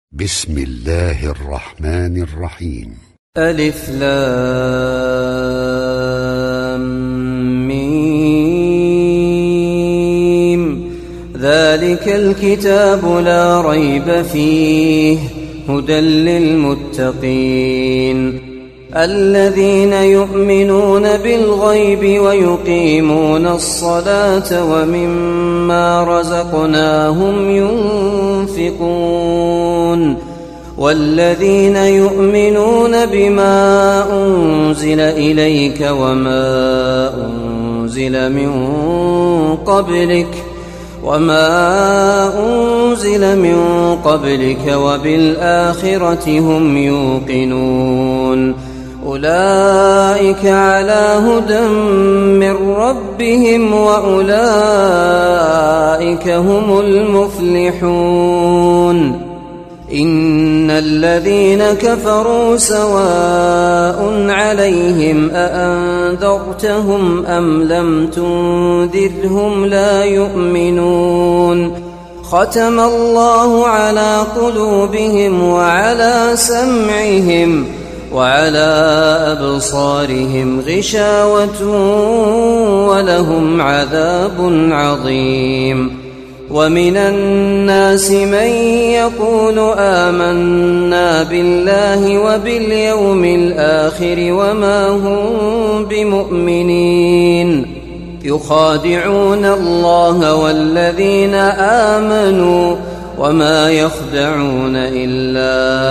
بسم الله الرحمن الرحيم. ألف لام ميم. ذلك الكتاب لا ريب فيه هدى للمتقين الذين يؤمنون بالغيب ويقيمون الصلاة ومما رزقناهم ينفقون والذين يؤمنون بما أنزل إليك وما أنزل من قبلك وبالآخرة هم يوقنون أولئك على هدى من ربهم وأولئك هم المفلحون. إن الذين كفروا سواء عليهم أأنذرتهم أم لم تنذرهم لا يؤمنون. ختم الله على قلوبهم وعلى سمعهم وعلى أبصارهم غشاوة ولهم عذاب عظيم. ومن الناس من يقول آمنا بالله وباليوم الآخر وما هم بمؤمنين يخادعون الله والذين آمنوا وما يخدعون إلا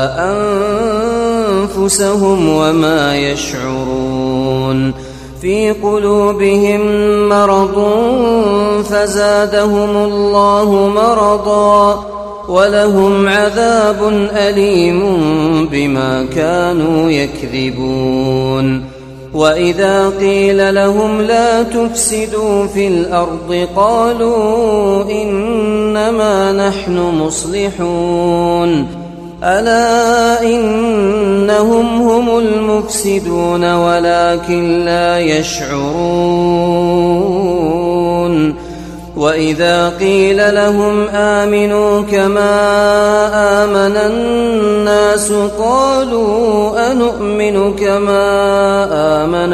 أنفسهم وما يشعرون. في قلوبهم مرض فزادهم الله مرضا ولهم عذاب أليم بما كانوا يكذبون. وإذا قيل لهم لا تفسدوا في الأرض قالوا إنما نحن مصلحون ألا إنهم هم المفسدون ولكن لا يشعرون. وإذا قيل لهم آمنوا كما آمن الناس قالوا أنؤمن كما آمن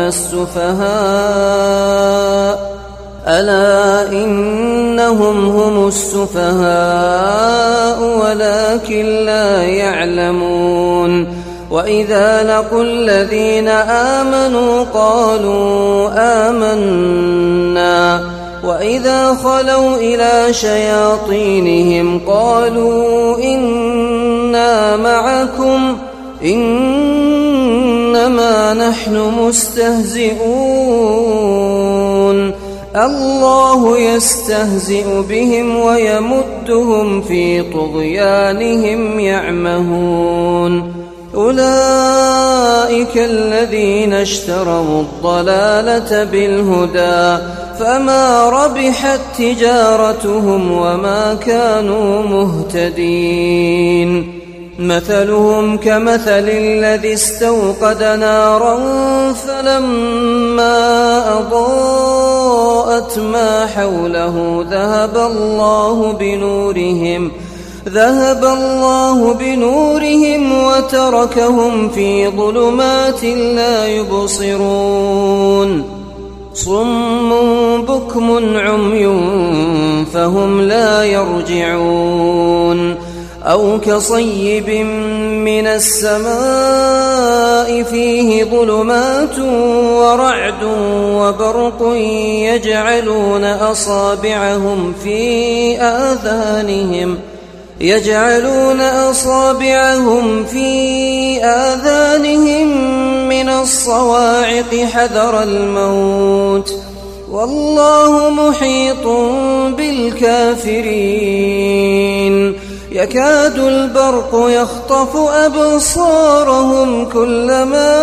السفهاء ألا إنهم هم السفهاء ولكن لا يعلمون. وإذا لقوا الذين آمنوا قالوا آمنا وإذا خلوا إلى شياطينهم قالوا إنا معكم إنما نحن مستهزئون الله يستهزئ بهم ويمدهم في طغيانهم يعمهون. أولئك الذين اشتروا الضلالة بالهدى فما ربحت تجارتهم وما كانوا مهتدين. مثلهم كمثل الذي استوقد نارا فلما أضاءت ما حوله ذهب الله بنورهم وتركهم في ظلمات لا يبصرون. صم بكم عمي فهم لا يرجعون. أو كصيب من السماء فيه ظلمات ورعد وبرق يجعلون أصابعهم في آذانهم من الصواعق حذر الموت والله محيط بالكافرين. يكاد البرق يخطف أبصارهم كلما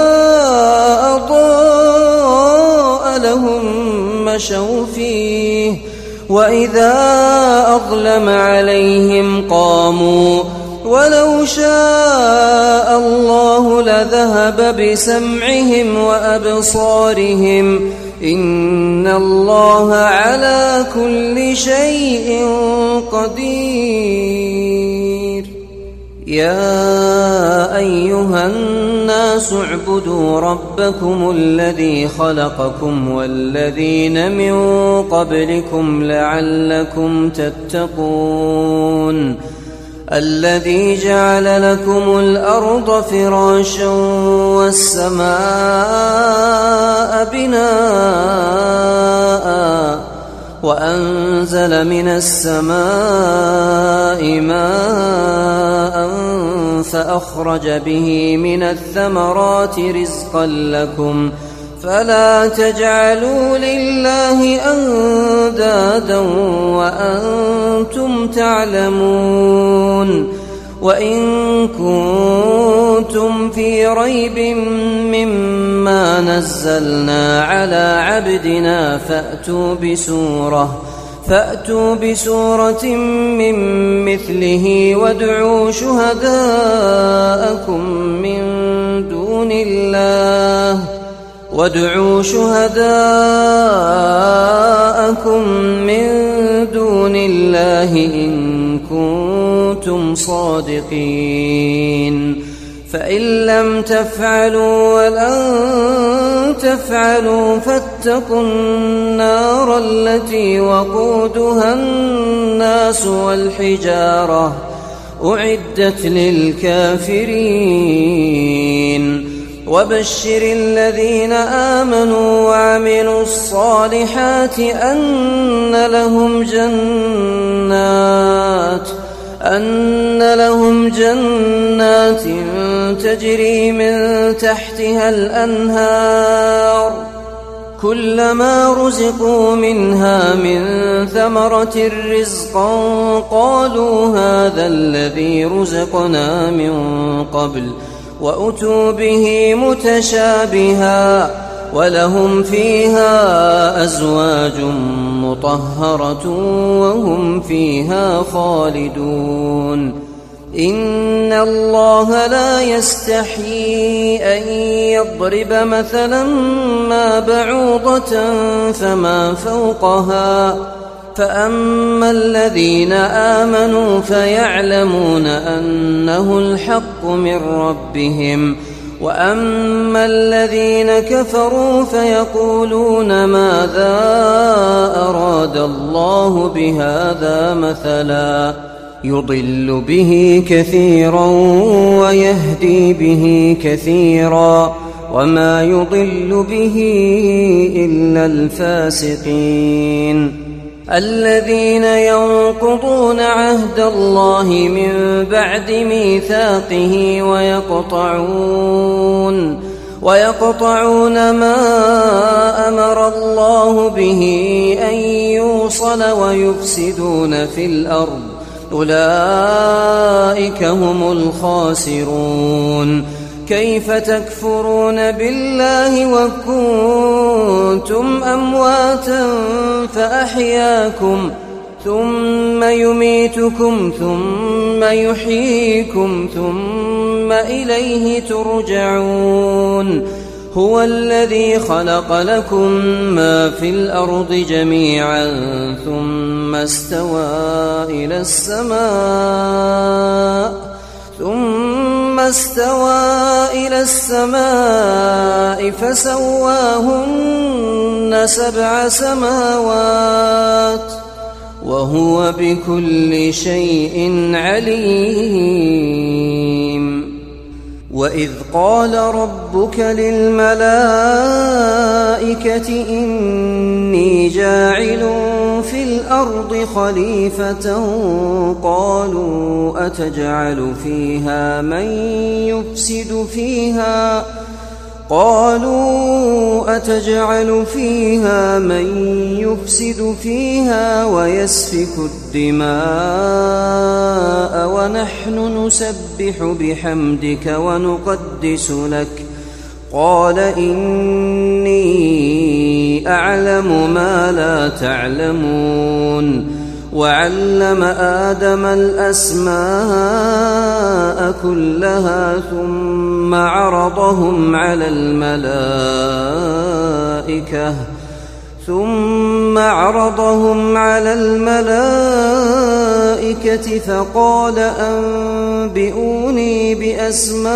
أضاء لهم مشوا فيه وإذا أظلم عليهم قاموا ولو شاء الله لذهب بسمعهم وأبصارهم إن الله على كل شيء قدير. يا أيها الناس اعبدوا ربكم الذي خلقكم والذين من قبلكم لعلكم تتقون الذي جعل لكم الأرض فراشا والسماء بناء وأنزل من السماء ماء فأخرج به من الثمرات رزقا لكم فلا تجعلوا لله أندادا وأنتم تعلمون وإن كنتم في ريب مما نزلنا على عبدنا فأتوا بسورة من مثله وادعوا شهداءكم من دون الله إن كنتم صادقين فإن لم تفعلوا ولن تفعلوا فاتقوا النار التي وقودها الناس والحجارة أعدت للكافرين وبشر الذين آمنوا وعملوا الصالحات أن لهم جنات تجري من تحتها الأنهار كلما رزقوا منها من ثمرة رزقا قالوا هذا الذي رزقنا من قبل وأتوا به متشابها ولهم فيها أزواج مطهرة وهم فيها خالدون إن الله لا يستحيي أن يضرب مثلا ما بعوضة فما فوقها فأما الذين آمنوا فيعلمون أنه الحق من ربهم وأما الذين كفروا فيقولون ماذا أراد الله بهذا مثلا يضل به كثيرا ويهدي به كثيرا وما يضل به إلا الفاسقين الذين ينقضون عهد الله من بعد ميثاقه ويقطعون ما أمر الله به أن يوصل ويفسدون في الأرض أولئك هم الخاسرون كيف تكفرون بالله وكنتم أمواتا فأحياكم ثم يميتكم ثم يحييكم ثم إليه ترجعون هو الذي خلق لكم ما في الأرض جميعا ثم استوى إلى السماء فسواهن 7 سماوات وهو بكل شيء عليم وإذ قال ربك للملائكة إني جاعل في الأرض خليفة قالوا أتجعل فيها من يفسد فيها ويسفك الدماء ونحن نسبح بحمدك ونقدس لك قال إني أعلم ما لا تعلمون وعلم آدم الأسماء كلها ثم عرضهم على ثم عرضهم على الملائكة فقال أنبئوني بأسماء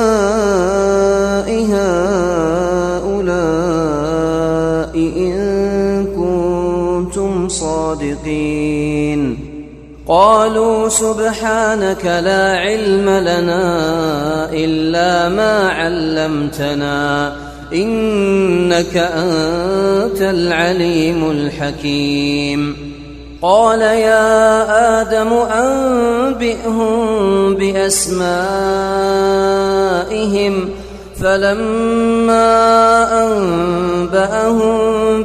هؤلاء إن كنتم صادقين. قالوا سبحانك لا علم لنا إلا ما علمتنا إنك أنت العليم الحكيم. قال يا آدم أنبئهم بأسمائهم فلما أنبأهم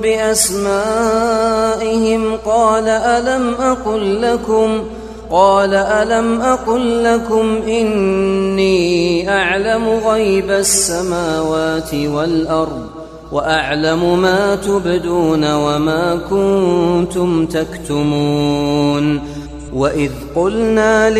بأسمائهم قال ألم أقل لكم إني أعلم غيب السماوات والأرض وأعلم ما تبدون وما كنتم تكتمون. وإذ قلنا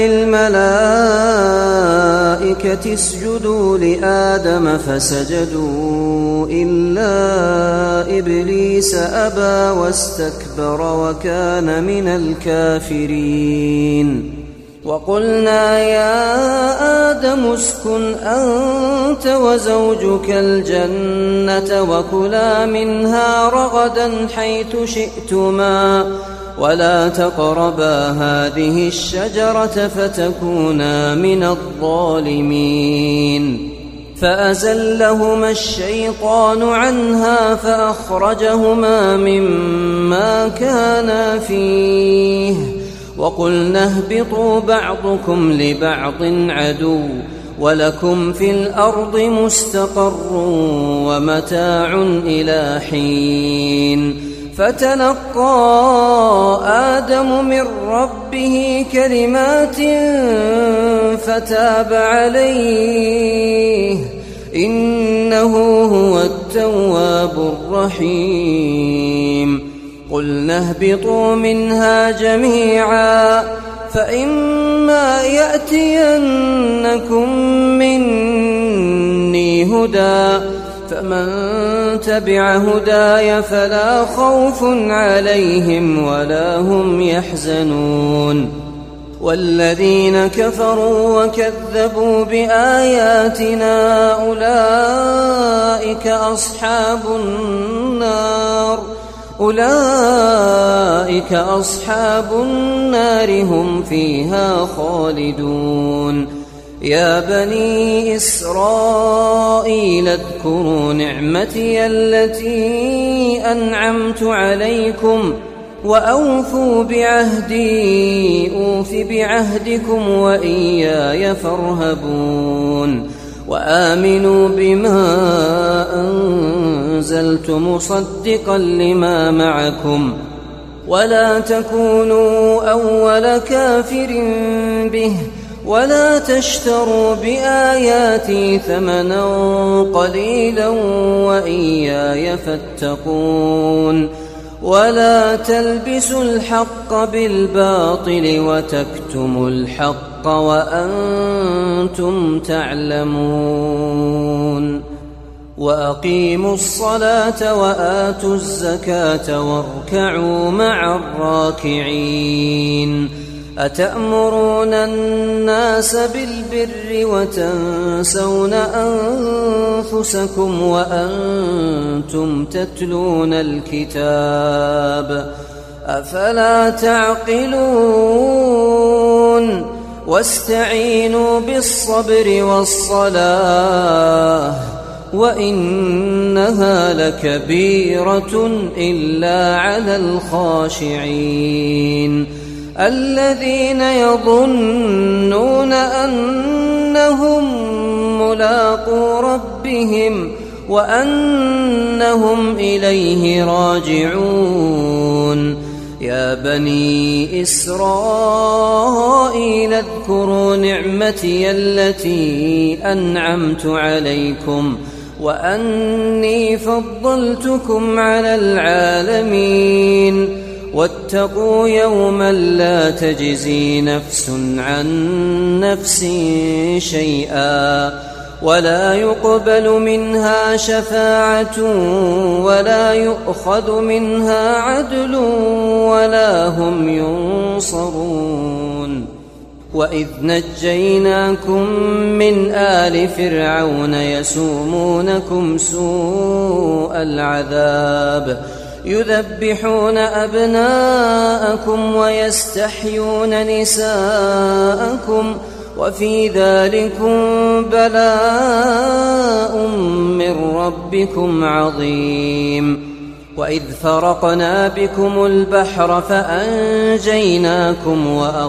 للملائكة اسجدوا لآدم فسجدوا إلا إبليس أبى واستكبر وكان من الكافرين. وقلنا يا آدم اسكن أنت وزوجك الجنة وكلا منها رغدا حيث شئتما ولا تقربا هذه الشجرة فتكونا من الظالمين. فأزلهما الشيطان عنها فأخرجهما مما كانا فيه وقلنا اهبطوا بعضكم لبعض عدو ولكم في الأرض مستقر ومتاع إلى حين. فتلقى آدم من ربه كلمات فتاب عليه إنه هو التواب الرحيم. قلنا اهبطوا منها جميعا فإما يأتينكم مني هدى فمن تبع هداي فلا خوف عليهم ولا هم يحزنون. والذين كفروا وكذبوا بآياتنا أولئك أصحاب النار هم فيها خالدون. يا بني إسرائيل اذكروا نعمتي التي أنعمت عليكم وأوفوا بعهدي أوف بعهدكم وإياي فارهبون. وآمنوا بما أنزلت مصدقا لما معكم ولا تكونوا أول كافر به ولا تشتروا بآياتي ثمنا قليلا وإياي فاتقون. ولا تلبسوا الحق بالباطل وتكتموا الحق وأنتم تعلمون. وأقيموا الصلاة وآتوا الزكاة واركعوا مع الراكعين. أتأمرون الناس بالبر وتنسون أنفسكم وأنتم تتلون الكتاب أفلا تعقلون. واستعينوا بالصبر والصلاة وإنها لكبيرة إلا على الخاشعين الذين يظنون أنهم ملاقو ربهم وأنهم إليه راجعون. يا بني إسرائيل اذكروا نعمتي التي أنعمت عليكم وأني فضلتكم على العالمين. واتقوا يوما لا تجزي نفس عن نفس شيئا ولا يقبل منها شفاعة ولا يؤخذ منها عدل ولا هم ينصرون. وإذ نجيناكم من آل فرعون يسومونكم سوء العذاب يذبحون أبناءكم ويستحيون نساءكم وفي ذلكم بلاء من ربكم عظيم. وإذ فرقنا بكم البحر فأنجيناكم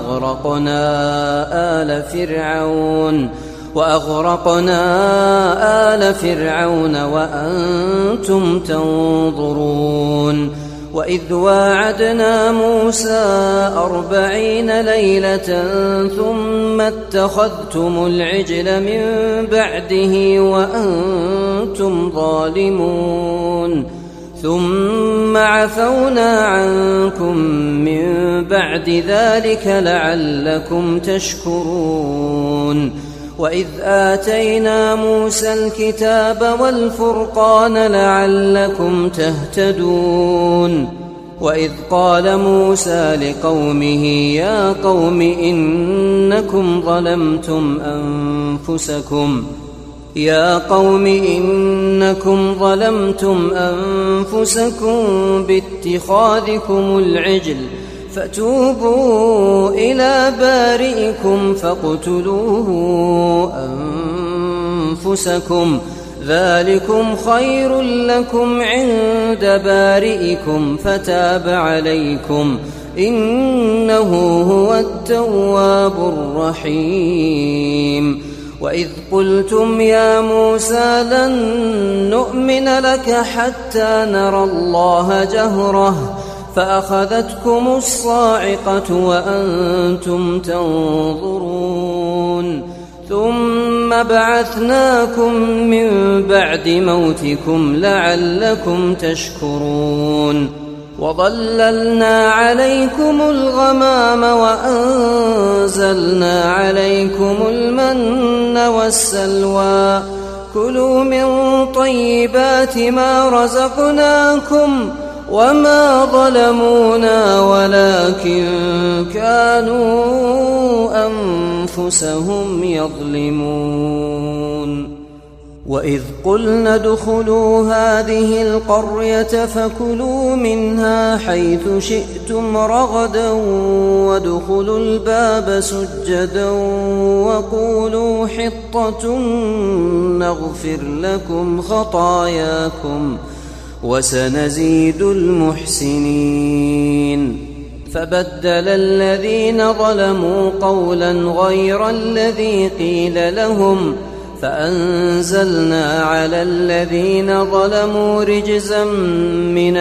وأغرقنا آل فرعون وأنتم تنظرون. وإذ واعدنا موسى 40 ليلة ثم اتخذتم العجل من بعده وأنتم ظالمون ثم عفونا عنكم من بعد ذلك لعلكم تشكرون. وإذ آتينا موسى الكتاب والفرقان لعلكم تهتدون. وإذ قال موسى لقومه يا قوم إنكم ظلمتم أنفسكم باتخاذكم العجل فتوبوا إلى بارئكم فاقتلوه أنفسكم ذلكم خير لكم عند بارئكم فتاب عليكم إنه هو التواب الرحيم. وإذ قلتم يا موسى لن نؤمن لك حتى نرى الله جهرة فأخذتكم الصاعقة وأنتم تنظرون ثم بعثناكم من بعد موتكم لعلكم تشكرون. وظللنا عليكم الغمام وأنزلنا عليكم المن والسلوى كلوا من طيبات ما رزقناكم وما ظلمونا ولكن كانوا أنفسهم يظلمون. وإذ قلنا ادخلوا هذه القرية فكلوا منها حيث شئتم رغدا وادخلوا الباب سجدا وقولوا حطة نغفر لكم خطاياكم وسنزيد المحسنين. فبدل الذين ظلموا قولا غير الذي قيل لهم فأنزلنا على الذين ظلموا رجزا من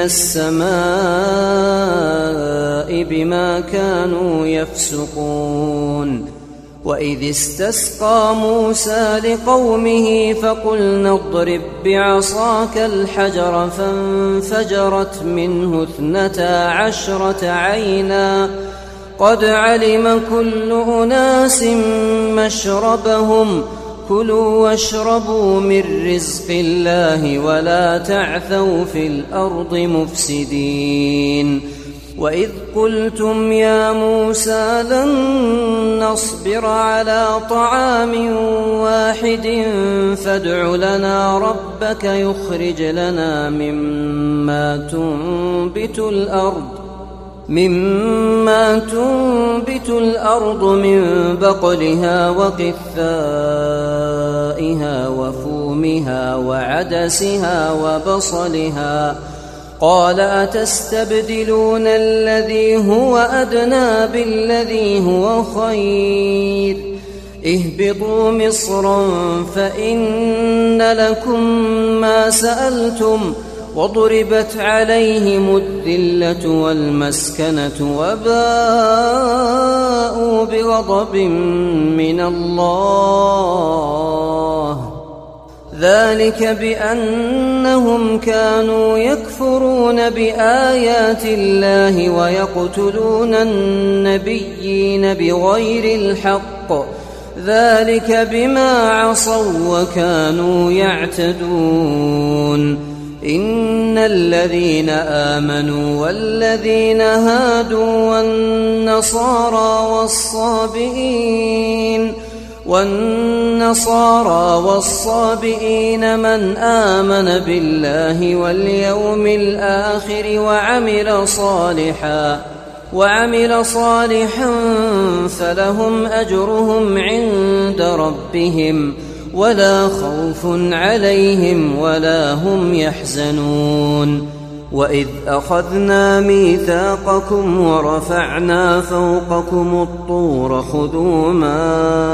السماء بما كانوا يفسقون. وإذ استسقى موسى لقومه فقلنا اضرب بعصاك الحجر فانفجرت منه 12 عينا قد علم كل أناس مشربهم كلوا واشربوا من رزق الله ولا تعثوا في الأرض مفسدين. وإذ قلتم يا موسى لن نصبر على طعام واحد فادع لنا ربك يخرج لنا مما تنبت الأرض من بقلها وقثائها وفومها وعدسها وبصلها قال أتستبدلون الذي هو أدنى بالذي هو خير اهبطوا مصرا فإن لكم ما سألتم وضربت عليهم الذلة والمسكنة وباءوا بغضب من الله ذلك بأنهم كانوا يكفرون بآيات الله ويقتلون النبيين بغير الحق ذلك بما عصوا وكانوا يعتدون إن الذين آمنوا والذين هادوا والنصارى والصابئين من آمن بالله واليوم الآخر وعمل صالحا فلهم أجرهم عند ربهم ولا خوف عليهم ولا هم يحزنون وإذ أخذنا ميثاقكم ورفعنا فوقكم الطور خذوا ما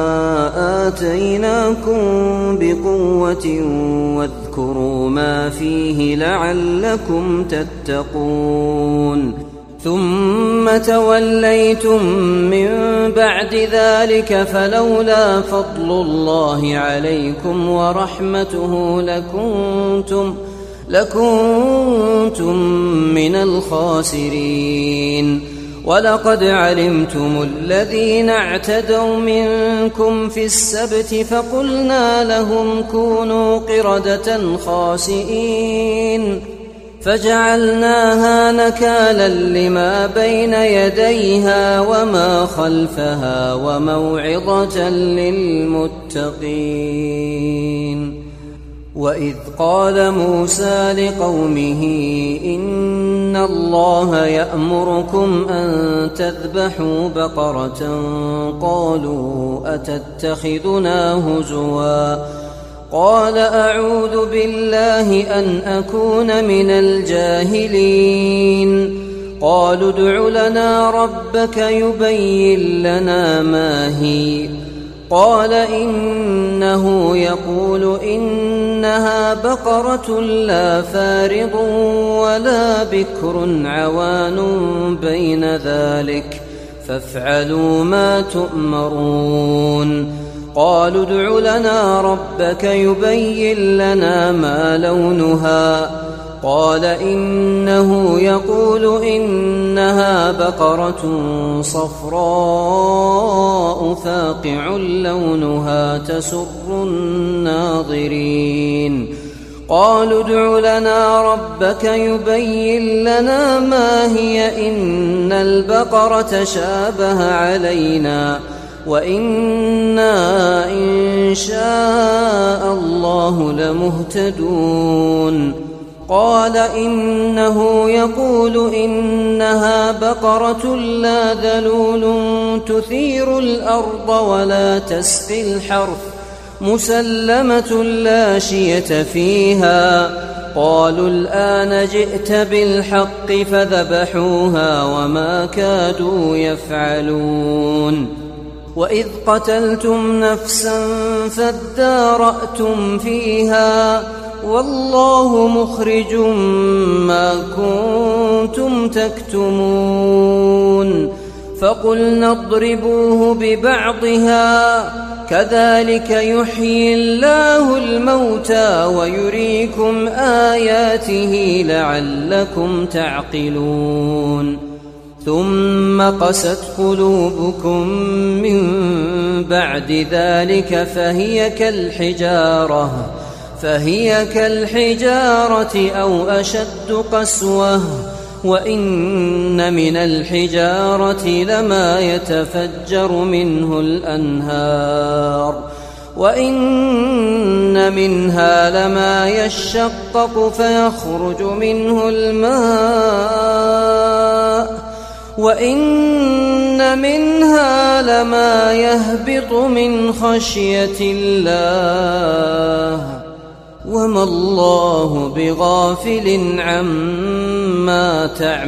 آتيناكم بقوة واذكروا ما فيه لعلكم تتقون ثم توليتم من بعد ذلك فلولا فضل الله عليكم ورحمته لكنتم من الخاسرين ولقد علمتم الذين اعتدوا منكم في السبت فقلنا لهم كونوا قردة خاسئين فجعلناها نكالا لما بين يديها وما خلفها وموعظة للمتقين وإذ قال موسى لقومه إن الله يأمركم أن تذبحوا بقرة قالوا أتتخذنا هزوا قال أعوذ بالله أن أكون من الجاهلين قالوا ادع لنا ربك يبين لنا ما هي قال إنه يقول إنها بقرة لا فارض ولا بكر عوان بين ذلك فافعلوا ما تؤمرون قالوا ادع لنا ربك يبين لنا ما لونها قال إنه يقول إنها بقرة صفراء فاقع لونها تسر الناظرين قالوا ادع لنا ربك يبين لنا ما هي إن البقرة شابه علينا وإنا إن شاء الله لمهتدون قال إنه يقول إنها بقرة لا ذلول تثير الأرض ولا تسقي الحرث مسلمة لا شية فيها قالوا الآن جئت بالحق فذبحوها وما كادوا يفعلون وإذ قتلتم نفسا فادارأتم فيها والله مخرج ما كنتم تكتمون فقلنا اضربوه ببعضها كذلك يحيي الله الموتى ويريكم آياته لعلكم تعقلون ثم قست قلوبكم من بعد ذلك فهي كالحجارة أو أشد قسوة وإن من الحجارة لما يتفجر منه الأنهار وإن منها لما يشقق فيخرج منه الماء وإن منها لما يهبط من خشية الله وما الله بغافل عما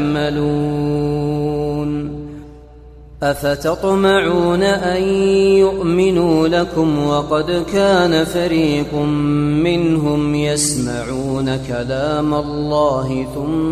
تعملون أفتطمعون أن يؤمنوا لكم وقد كان فريق منهم يسمعون كلام الله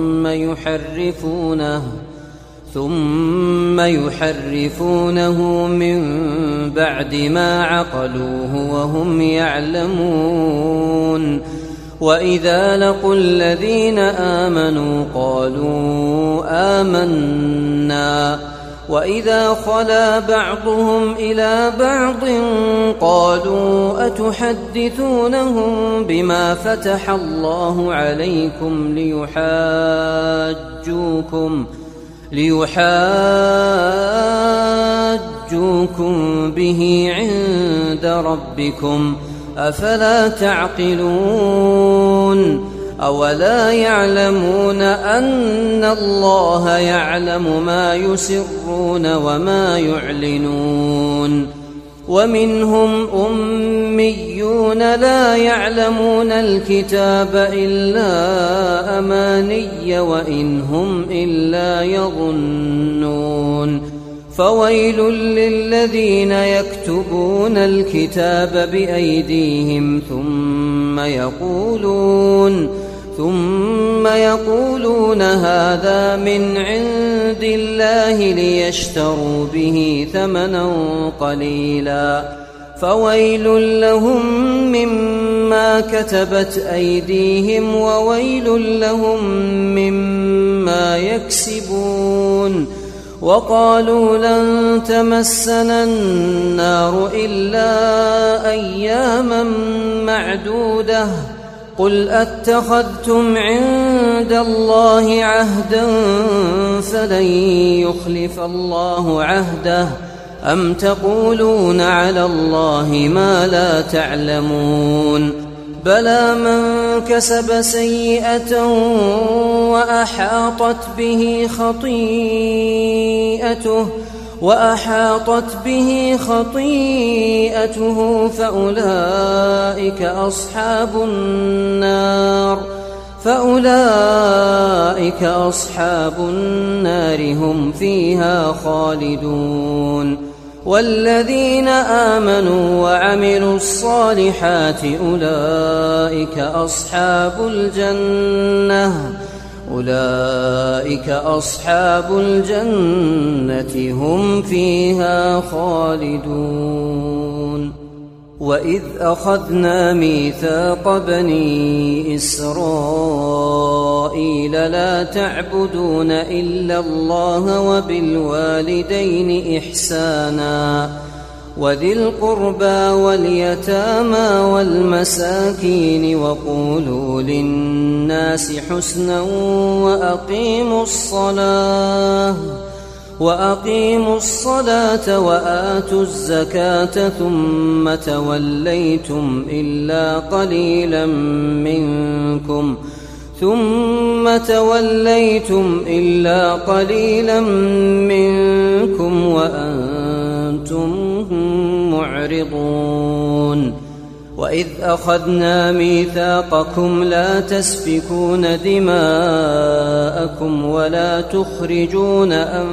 ثم يحرفونه من بعد ما عقلوه وهم يعلمون وإذا لقوا الذين آمنوا قالوا آمنا وإذا خلا بعضهم إلى بعض قالوا أتحدثونهم بما فتح الله عليكم ليحاجوكم به عند ربكم أفلا تعقلون أولا يعلمون أن الله يعلم ما يسرون وما يعلنون ومنهم أميون لا يعلمون الكتاب إلا أماني وإن هم إلا يظنون فويل للذين يكتبون الكتاب بأيديهم ثم يقولون هذا من عند الله ليشتروا به ثمنا قليلا فويل لهم مما كتبت أيديهم وويل لهم مما يكسبون وقالوا لن تمسنا النار إلا أياما معدودة قل أتخذتم عند الله عهدا فلن يخلف الله عهده أم تقولون على الله ما لا تعلمون بلى من كسب سيئة وأحاطت به خطيئته فأولئك أصحاب النار هم فيها خالدون والذين آمنوا وعملوا الصالحات أولئك أصحاب الجنة هم فيها خالدون وإذ أخذنا ميثاق بني إسرائيل لا تعبدون إلا الله وبالوالدين إحسانا وذي القربى واليتامى والمساكين وقولوا للناس حسنا وأقيموا الصلاة وآتوا الزكاة ثم توليتم إلا قليلا منكم وأنتم معرضون وإذ أخذنا ميثاقكم لا تسفكون دماءكم ولا تخرجون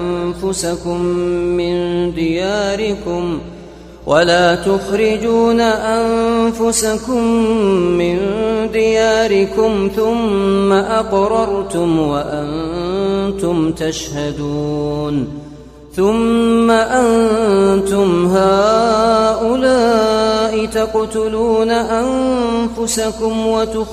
أنفسكم من دياركم ثم أقررتم وأنتم تشهدون ثم أنتم هؤلاء تقتلون أنفسكم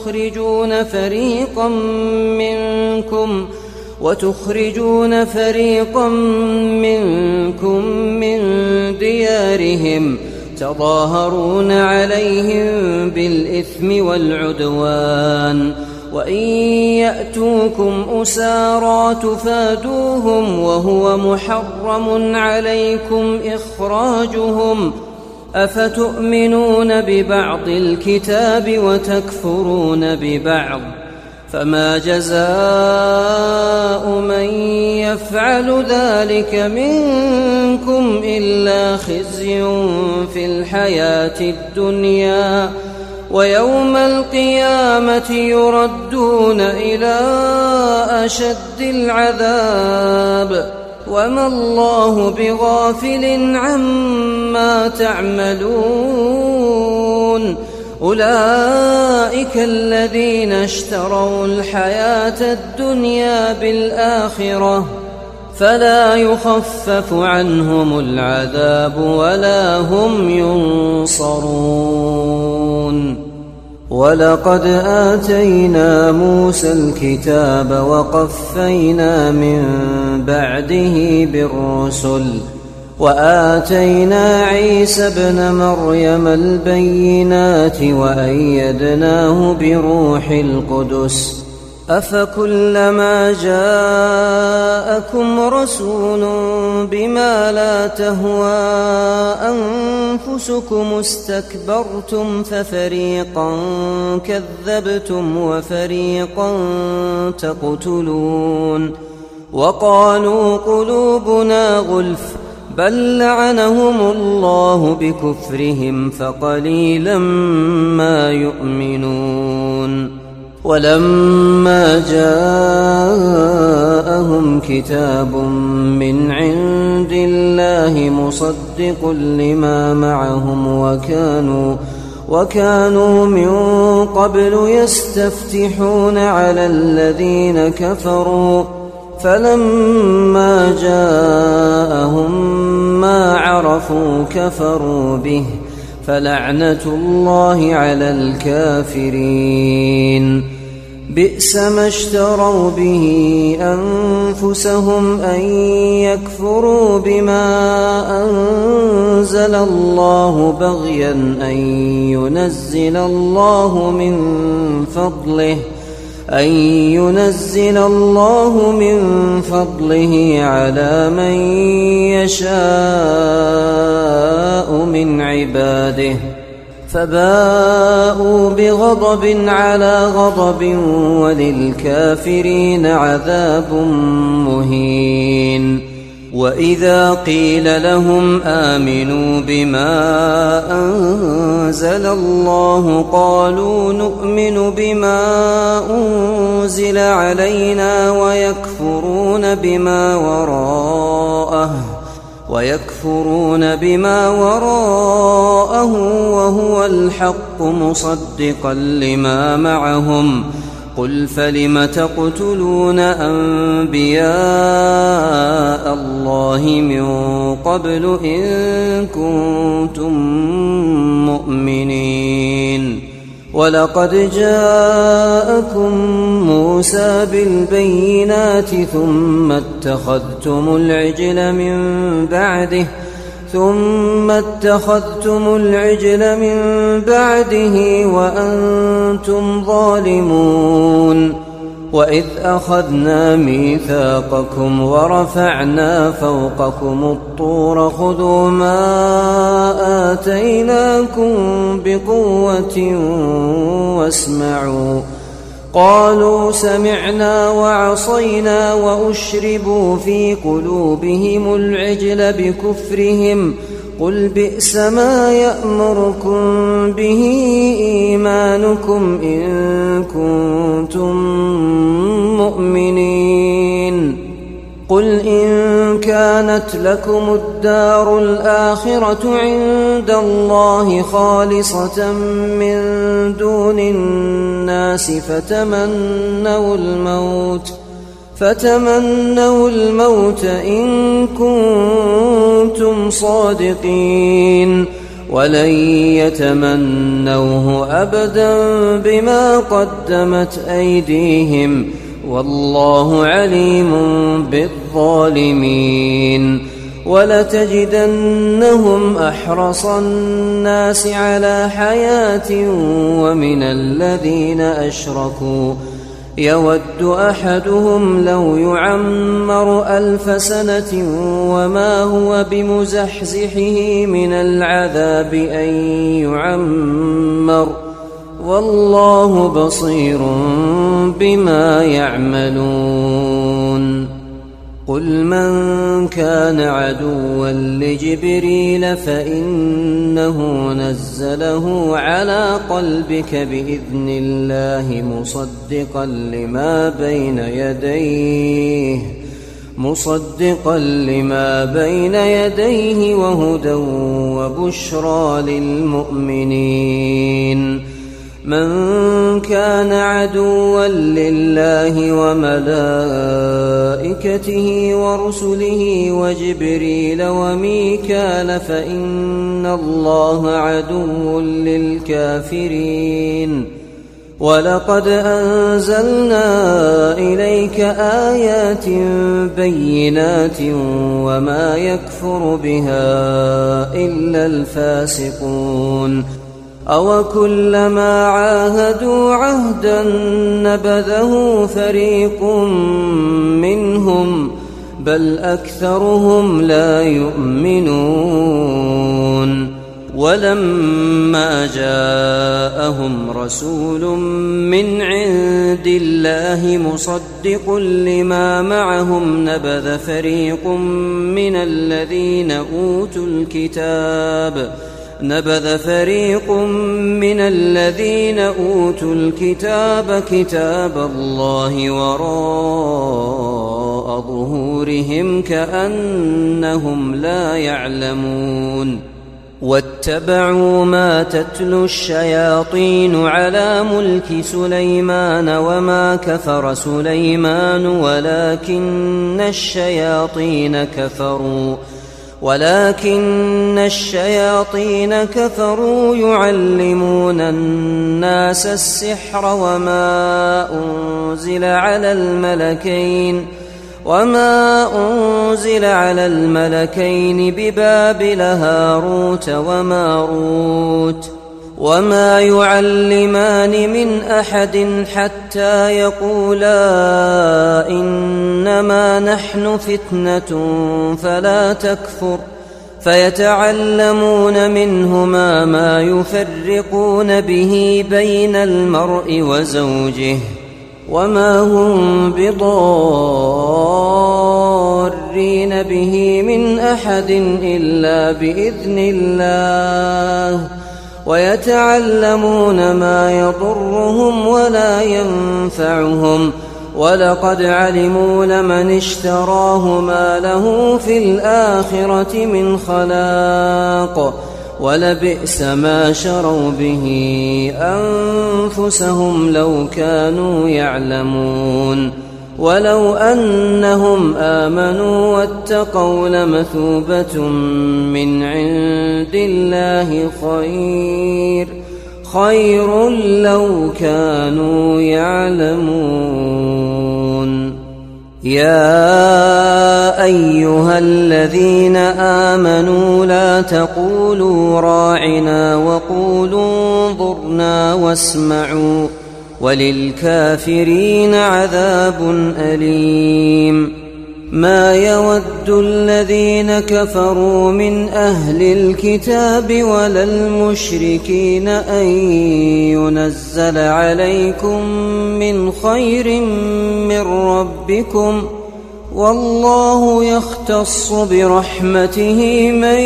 وتخرجون فريقا منكم من ديارهم تظاهرون عليهم بالإثم والعدوان وإن يأتوكم أسارى تفادوهم وهو محرم عليكم إخراجهم أفتؤمنون ببعض الكتاب وتكفرون ببعض فما جزاء من يفعل ذلك منكم إلا خزي في الحياة الدنيا ويوم القيامة يردون إلى أشد العذاب وما الله بغافل عما تعملون أولئك الذين اشتروا الحياة الدنيا بالآخرة فلا يخفف عنهم العذاب ولا هم ينصرون ولقد آتينا موسى الكتاب وقفينا من بعده بالرسل وآتينا عيسى ابن مريم البينات وأيدناه بروح القدس أفكلما جاءكم رسول بما لا تهوى أنفسكم استكبرتم ففريقا كذبتم وفريقا تقتلون وقالوا قلوبنا غلف بل لعنهم الله بكفرهم فقليلا ما يؤمنون ولما جاءهم كتاب من عند الله مصدق لما معهم وكانوا من قبل يستفتحون على الذين كفروا فلما جاءهم ما عرفوا كفروا به فلعنة الله على الكافرين بئس ما اشتروا به أنفسهم أن يكفروا بما أنزل الله بغيا أن ينزل الله من فضله على من يشاء من عباده فباءوا بغضب على غضب وللكافرين عذاب مهين وإذا قيل لهم آمنوا بما أنزل الله قالوا نؤمن بما أنزل علينا ويكفرون بما وراءه وهو الحق مصدقا لما معهم قل فلم تقتلون أنبياء الله من قبل إن كنتم مؤمنين ولقد جاءكم موسى بالبينات ثم اتخذتم العجل من بعده وأنتم ظالمون وإذ أخذنا ميثاقكم ورفعنا فوقكم الطور خذوا ما آتيناكم بقوة واسمعوا قالوا سمعنا وعصينا وأشربوا في قلوبهم العجل بكفرهم قل بئس ما يأمركم به إيمانكم إن كنتم مؤمنين قل إن كانت لكم الدار الآخرة عند الله خالصة من دون الناس فتمنوا الموت إن كنتم صادقين ولن يتمنوه أبدا بما قدمت أيديهم والله عليم بالظالمين ولتجدنهم أحرص الناس على حياة ومن الذين أشركوا يود أحدهم لو يعمر 1000 سنة وما هو بمزحزحه من العذاب أن يعمر والله بصير بما يعملون قل من كان عدوا لجبريل فإنه نزله على قلبك بإذن الله مصدقا لما بين يديه وهدى وبشرى للمؤمنين من كان عدوا لله وملائكته ورسله وجبريل وميكال فإن الله عدو للكافرين ولقد أنزلنا إليك آيات بينات وما يكفر بها إلا الفاسقون أوكلما عاهدوا عهدا نبذه فريق منهم بل أكثرهم لا يؤمنون ولما جاءهم رسول من عند الله مصدق لما معهم نبذ فريق من الذين أوتوا الكتاب كتاب الله وراء ظهورهم كأنهم لا يعلمون واتبعوا ما تتلو الشياطين على ملك سليمان وما كفر سليمان ولكن الشياطين كفروا يعلمون الناس السحر وما أنزل على الملكين ببابل هاروت وماروت وما يعلمان من أحد حتى يقولا إنما نحن فتنة فلا تكفر فيتعلمون منهما ما يفرقون به بين المرء وزوجه وما هم بضارين به من أحد إلا بإذن الله ويتعلمون ما يضرهم ولا ينفعهم ولقد علموا لمن اشتراه ما له في الآخرة من خلاق ولبئس ما شروا به أنفسهم لو كانوا يعلمون ولو أنهم آمنوا واتقوا لمثوبة من عند الله خير لو كانوا يعلمون يا أيها الذين آمنوا لا تقولوا راعنا وقولوا انظرنا واسمعوا وللكافرين عذاب أليم ما يود الذين كفروا من أهل الكتاب ولا المشركين أن ينزل عليكم من خير من ربكم والله يختص برحمته من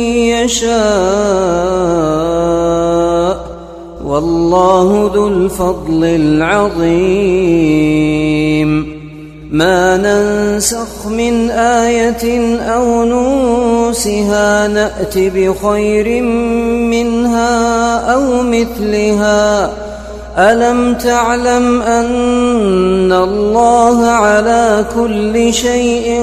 يشاء والله ذو الفضل العظيم ما ننسخ من آية أو ننسها نأت بخير منها أو مثلها ألم تعلم أن الله على كل شيء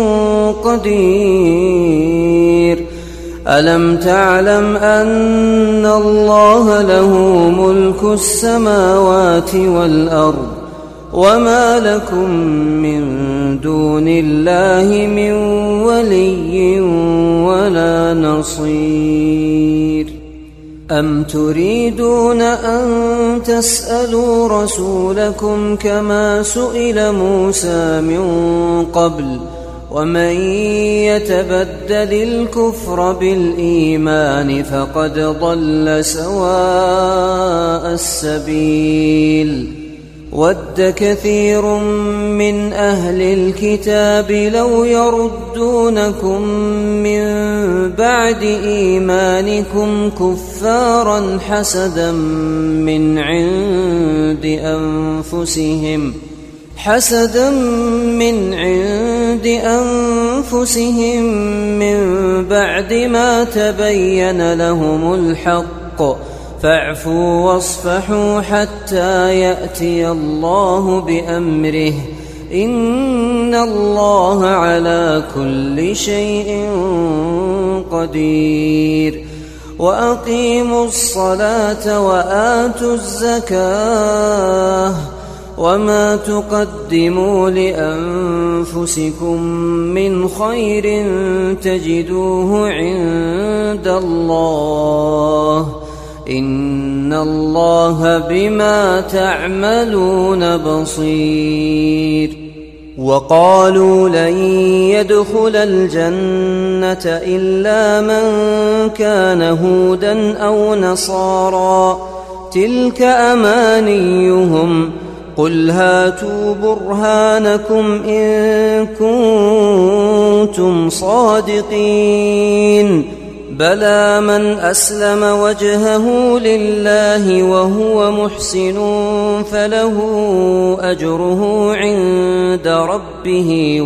قدير ألم تعلم أن الله له ملك السماوات والأرض وما لكم من دون الله من ولي ولا نصير أم تريدون أن تسألوا رسولكم كما سئل موسى من قبل ومن يتبدل الكفر بالإيمان فقد ضل سواء السبيل ود كثير من أهل الكتاب لو يردونكم من بعد إيمانكم كفارا حسدا من عند أنفسهم من بعد ما تبين لهم الحق فاعفوا واصفحوا حتى يأتي الله بأمره إن الله على كل شيء قدير وأقيموا الصلاة وآتوا الزكاة وما تقدموا لأنفسكم من خير تجدوه عند الله إن الله بما تعملون بصير وقالوا لن يدخل الجنة إلا من كان هودا أو نصارى تلك أمانيهم قل هاتوا برهانكم إن كنتم صادقين بلى من أسلم وجهه لله وهو محسن فله أجره عند ربه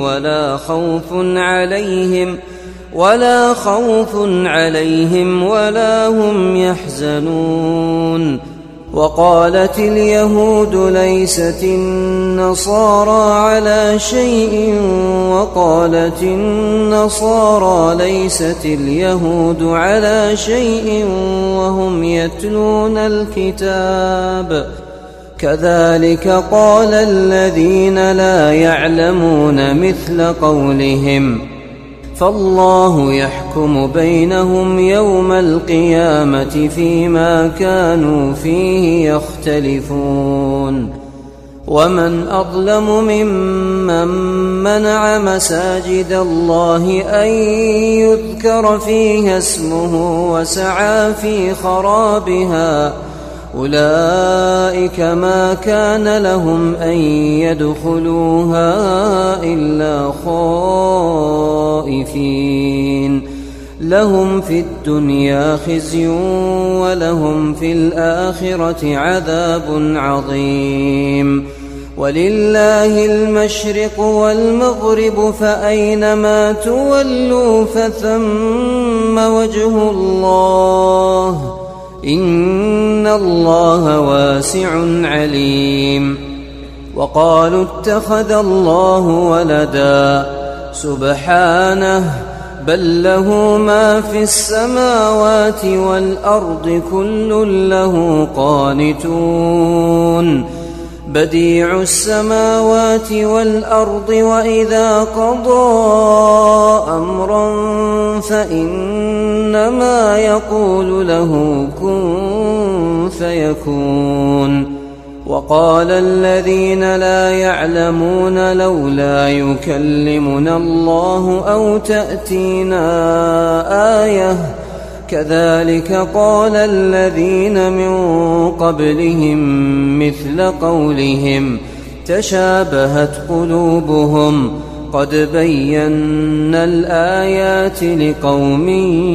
ولا خوف عليهم ولا هم يحزنون وقالت اليهود ليست النصارى على شيء وقالت النصارى ليست اليهود على شيء وهم يتلون الكتاب كذلك قال الذين لا يعلمون مثل قولهم فالله يحكم بينهم يوم القيامة فيما كانوا فيه يختلفون ومن أظلم ممن منع مساجد الله أن يذكر فيها اسمه وسعى في خرابها أولئك ما كان لهم أن يدخلوها إلا خائفين لهم في الدنيا خزي ولهم في الآخرة عذاب عظيم ولله المشرق والمغرب فأينما تولوا فثم وجه الله إن الله واسع عليم وقالوا اتخذ الله ولدا سبحانه بل له ما في السماوات والأرض كل له قانتون بديع السماوات والأرض وإذا قضى أمرا فإنما يقول له كن فيكون وقال الذين لا يعلمون لولا يكلمنا الله أو تأتينا آية كذلك قال الذين من قبلهم مثل قولهم تشابهت قلوبهم قد بينا الآيات لقوم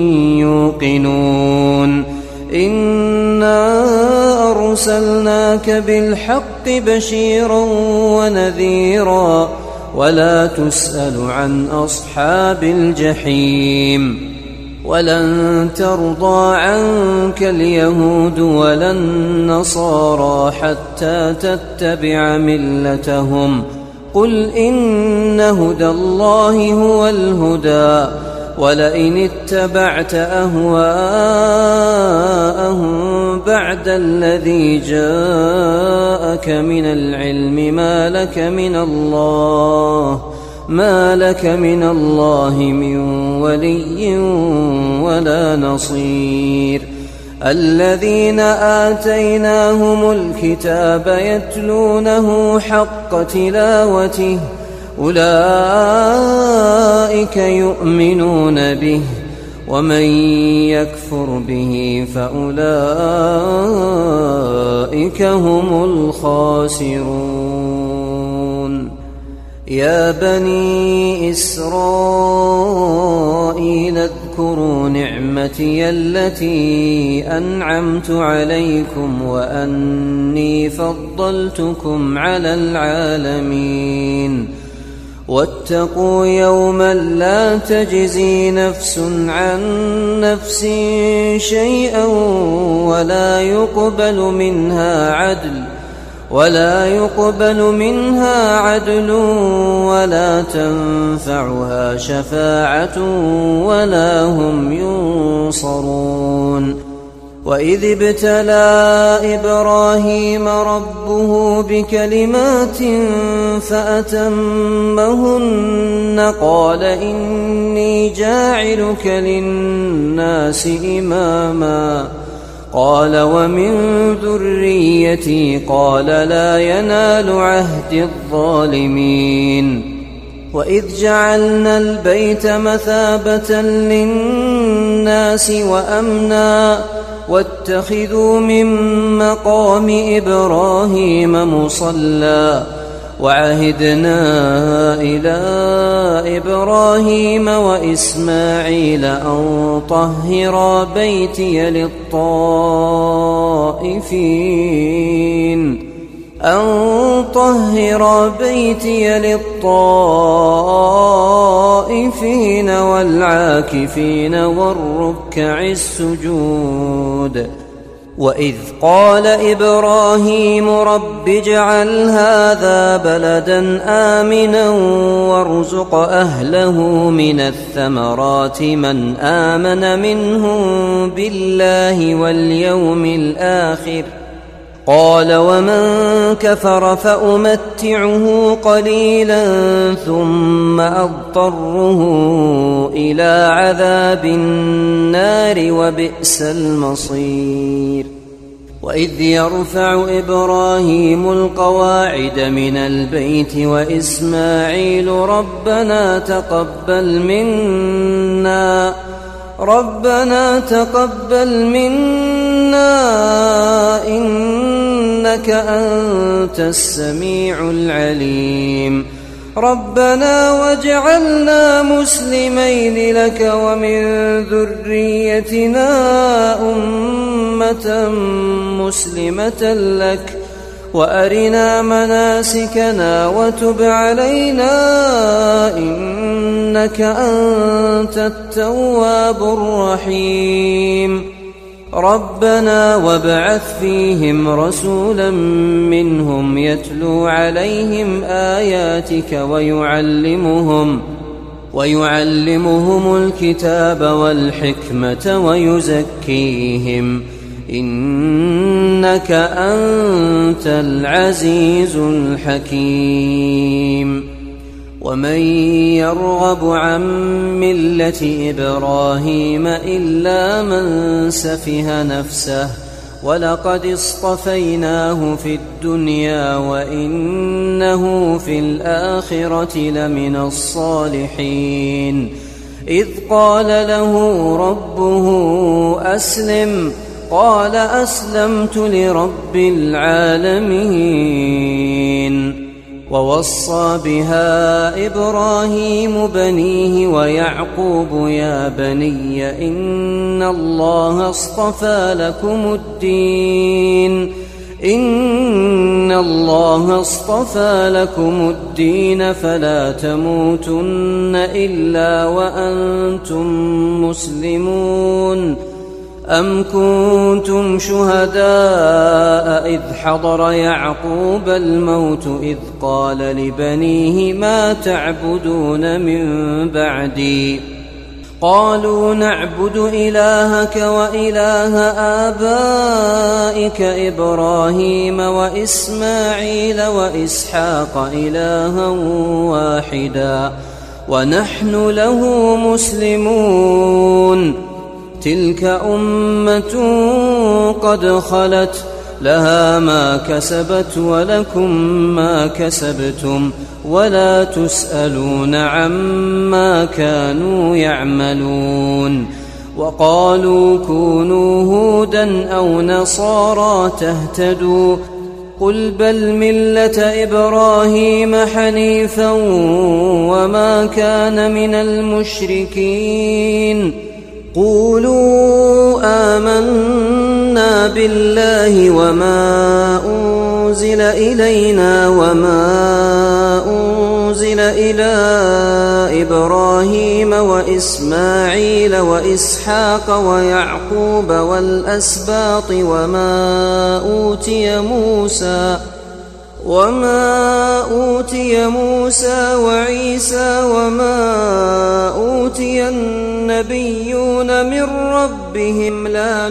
يوقنون إنا أرسلناك بالحق بشيرا ونذيرا ولا تسأل عن أصحاب الجحيم ولن ترضى عنك اليهود ولا النصارى حتى تتبع ملتهم قل إن هدى الله هو الهدى ولئن اتبعت أهواءهم بعد الذي جاءك من العلم ما لك من الله من ولي ولا نصير الذين آتيناهم الكتاب يتلونه حق تلاوته أولئك يؤمنون به ومن يكفر به فأولئك هم الخاسرون يا بني إسرائيل اذكروا نعمتي التي أنعمت عليكم وأني فضلتكم على العالمين واتقوا يوما لا تجزي نفس عن نفس شيئا ولا يقبل منها عدل ولا تنفعها شفاعة ولا هم ينصرون. وإذ ابتلى إبراهيم ربه بكلمات فأتمهن قال إني جاعلك للناس إماما قال ومن ذريتي قال لا ينال عهد الظالمين. وإذ جعلنا البيت مثابة للناس وأمنا واتخذوا من مقام إبراهيم مصلى وعهدنا إلى إبراهيم وإسماعيل أن طهرا بيتي للطائفين والعاكفين والركع السجود. وإذ قال إبراهيم رب اجعل هذا بلدا آمنا وارزق أهله من الثمرات من آمن منهم بالله واليوم الآخر قال ومن كفر فأمتعه قليلا ثم أضطره إلى عذاب النار وبئس المصير. وإذ يرفع إبراهيم القواعد من البيت وإسماعيل ربنا تقبل منا إنك أنت السميع العليم ربنا واجعلنا مسلمين لك ومن ذريتنا أمة مسلمة لك وأرنا مناسكنا وتب علينا إنك أنت التواب الرحيم. ربنا وابعث فيهم رسولا منهم يتلو عليهم آياتك ويعلمهم الكتاب والحكمة ويزكيهم إنك أنت العزيز الحكيم. ومن يرغب عن ملة إبراهيم إلا من سفه نفسه ولقد اصطفيناه في الدنيا وإنه في الآخرة لمن الصالحين. إذ قال له ربه أسلم قال أسلمت لرب العالمين. ووصى بها إبراهيم بنيه ويعقوب يا بني إن الله اصطفى لكم الدين فلا تموتن إلا وأنتم مسلمون. أم كنتم شهداء إذ حضر يعقوب الموت إذ قال لبنيه ما تعبدون من بعدي قالوا نعبد إلهك وإله آبائك إبراهيم وإسماعيل وإسحاق إلها واحدا ونحن له مسلمون. تلك أمة قد خلت لها ما كسبت ولكم ما كسبتم ولا تسألون عما كانوا يعملون. وقالوا كونوا هودا أو نصارى تهتدوا قل بل ملة إبراهيم حنيفا وما كان من المشركين. قولوا آمنا بالله وما أنزل إلينا وما أنزل إلى إبراهيم وإسماعيل وإسحاق ويعقوب والأسباط وما أوتي موسى وعيسى وما أوتي النبيون من ربهم لا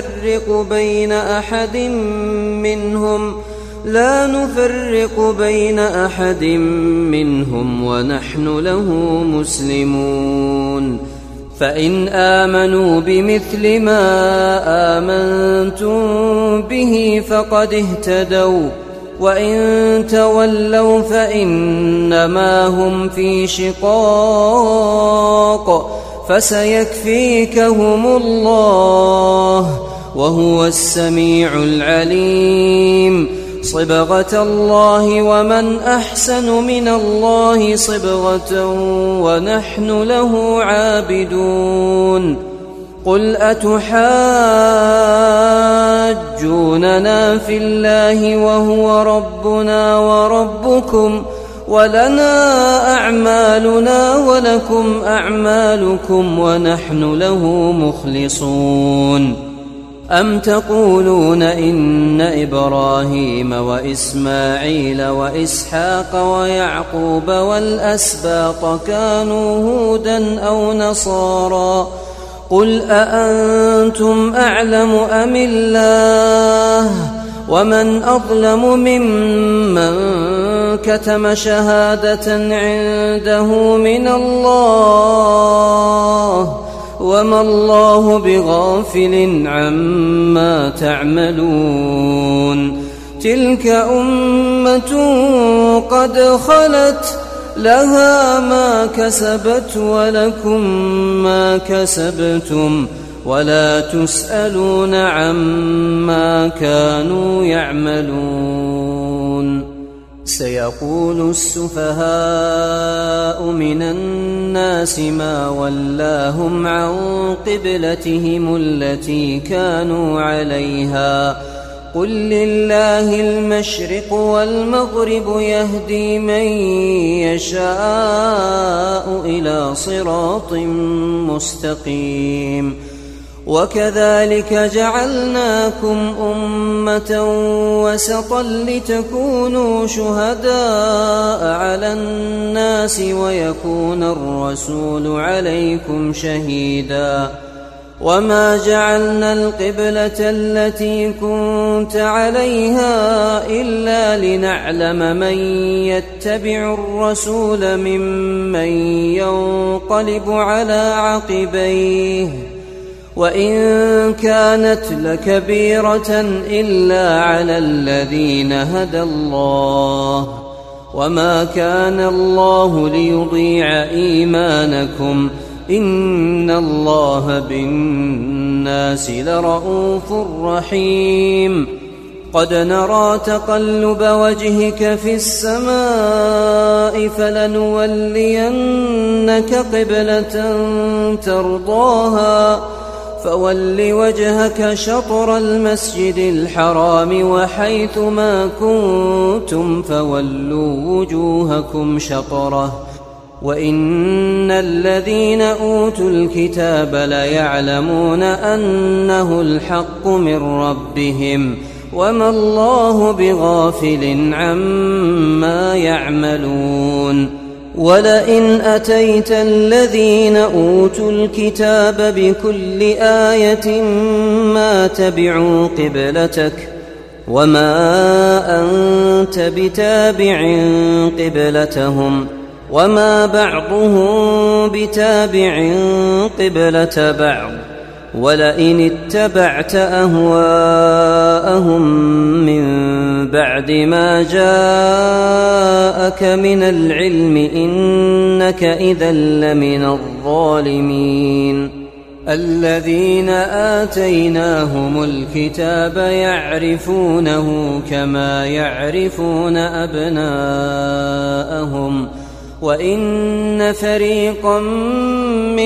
نفرق بين أحد منهم ونحن له مسلمون فإن آمنوا بمثل ما آمنتم به فقد اهتدوا وإن تولوا فإنما هم في شقاق فسيكفيكهم الله وهو السميع العليم صبغة الله ومن أحسن من الله صبغة ونحن له عابدون قل أتحاجوننا في الله وهو ربنا وربكم ولنا أعمالنا ولكم أعمالكم ونحن له مخلصون أم تقولون إن إبراهيم وإسماعيل وإسحاق ويعقوب والأسباط كانوا هودا أو نصارى قل أأنتم أعلم أم الله ومن أظلم ممن كتم شهادة عنده من الله وما الله بغافل عما تعملون تلك أمة قد خلت لها ما كسبت ولكم ما كسبتم ولا تسألون عما كانوا يعملون سيقول السفهاء من الناس ما ولاهم عن قبلتهم التي كانوا عليها قل لله المشرق والمغرب يهدي من يشاء إلى صراط مستقيم وكذلك جعلناكم أمة وسطا لتكونوا شهداء على الناس ويكون الرسول عليكم شهيدا وما جعلنا القبلة التي كنت عليها إلا لنعلم من يتبع الرسول ممن ينقلب على عقبيه وإن كانت لكبيرة إلا على الذين هدى الله وما كان الله ليضيع إيمانكم إن الله بالناس لرءوف رحيم قد نرى تقلب وجهك في السماء فلنولينك قبلة ترضاها فول وجهك شطر المسجد الحرام وحيث ما كنتم فولوا وجوهكم شطره وإن الذين أوتوا الكتاب ليعلمون أنه الحق من ربهم وما الله بغافل عما يعملون ولئن أتيت الذين أوتوا الكتاب بكل آية ما تبعوا قبلتك وما أنت بتابع قبلتهم وما بعضهم بتابع قبلة بعض ولئن اتبعت أهواءهم من بعد ما جاءك من العلم إنك إذا لمن الظالمين الذين آتيناهم الكتاب يعرفونه كما يعرفون أبناءهم وإن فريقا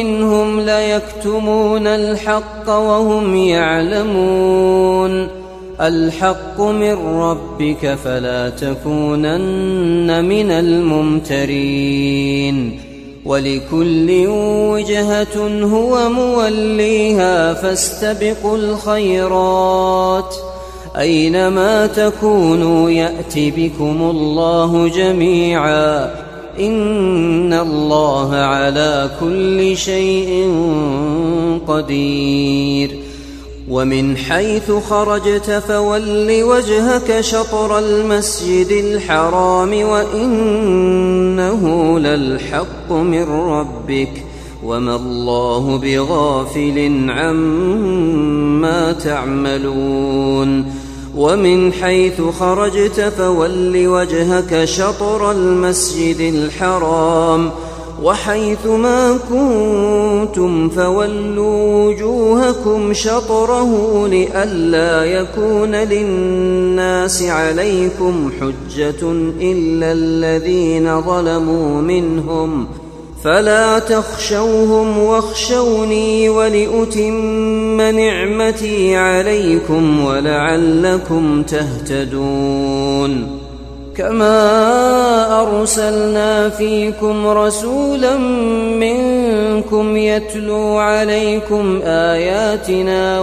منهم ليكتمون الحق وهم يعلمون الحق من ربك فلا تكونن من الممترين ولكل وجهة هو موليها فاستبقوا الخيرات أينما تكونوا يأت بكم الله جميعا إن الله على كل شيء قدير ومن حيث خرجت فول وجهك شطر المسجد الحرام وإنه للحق من ربك وما الله بغافل عما تعملون ومن حيث خرجت فول وجهك شطر المسجد الحرام وحيث ما كنتم فولوا وجوهكم شطره لئلا يكون للناس عليكم حجة إلا الذين ظلموا منهم فلا تخشوهم واخشوني ولأتم نعمتي عليكم ولعلكم تهتدون كما أرسلنا فيكم رسولا منكم يتلو عليكم آياتنا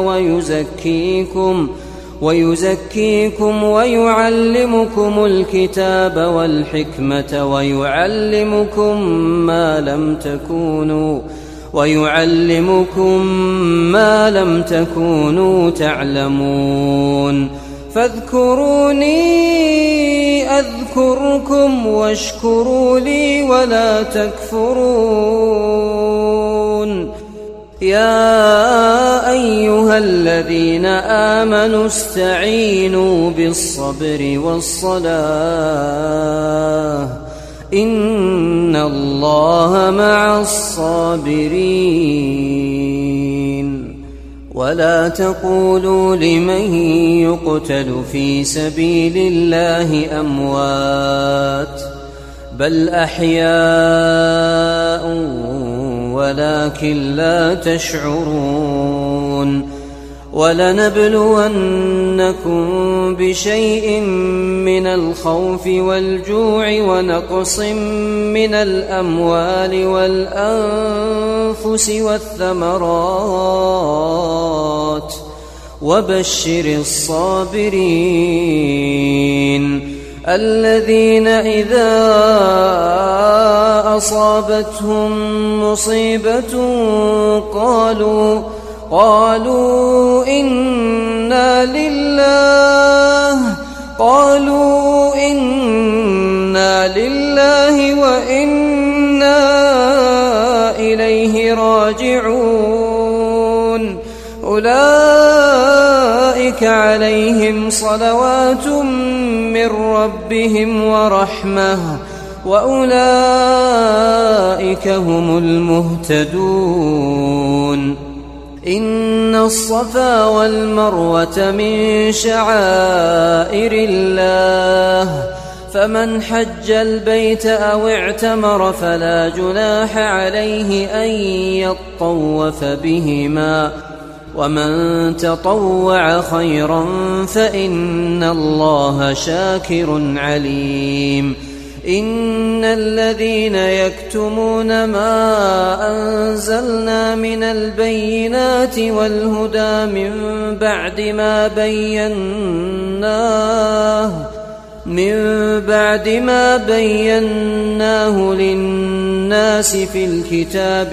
ويزكيكم ويعلمكم الكتاب والحكمة ويعلمكم ما لم تكونوا تعلمون فاذكروني أذكركم واشكروا لي ولا تكفرون يا أيها الذين آمنوا استعينوا بالصبر والصلاة إن الله مع الصابرين ولا تقولوا لمن يقتل في سبيل الله أموات بل أحياء ولكن لا تشعرون ولنبلونكم بشيء من الخوف والجوع ونقص من الأموال والأنفس والثمرات وبشر الصابرين الذين إذا أصابتهم مصيبة قالوا إنا لله وإنا إليه راجعون أولئك عليهم صلوات من ربهم ورحمة وأولئك هم المهتدون إن الصفا والمروة من شعائر الله فمن حج البيت أو اعتمر فلا جناح عليه أن يطوف بهما ومن تطوع خيرا فإن الله شاكر عليم إن الذين يكتمون ما أنزلنا من البينات والهدى من بعد ما بيناه للناس في الكتاب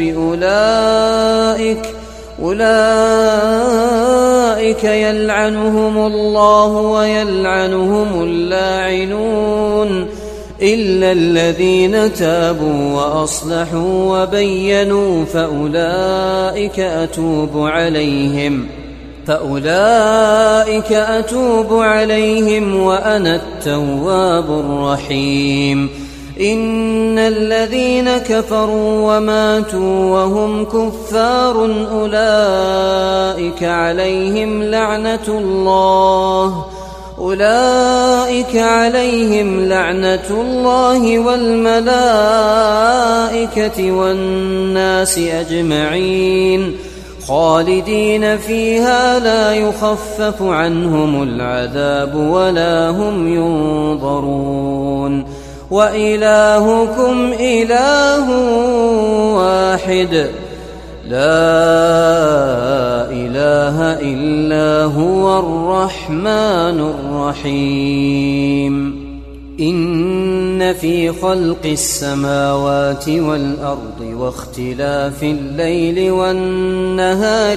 أولئك يلعنهم الله ويلعنهم اللاعنون إلا الذين تابوا وأصلحوا وبينوا فأولئك أتوب عليهم وأنا التواب الرحيم إن الذين كفروا وماتوا وهم كفار أولئك عليهم لعنة الله والملائكة والناس أجمعين خالدين فيها لا يخفف عنهم العذاب ولا هم ينظرون وإلهكم إله واحد لا إله إلا هو الرحمن الرحيم إن في خلق السماوات والأرض واختلاف الليل والنهار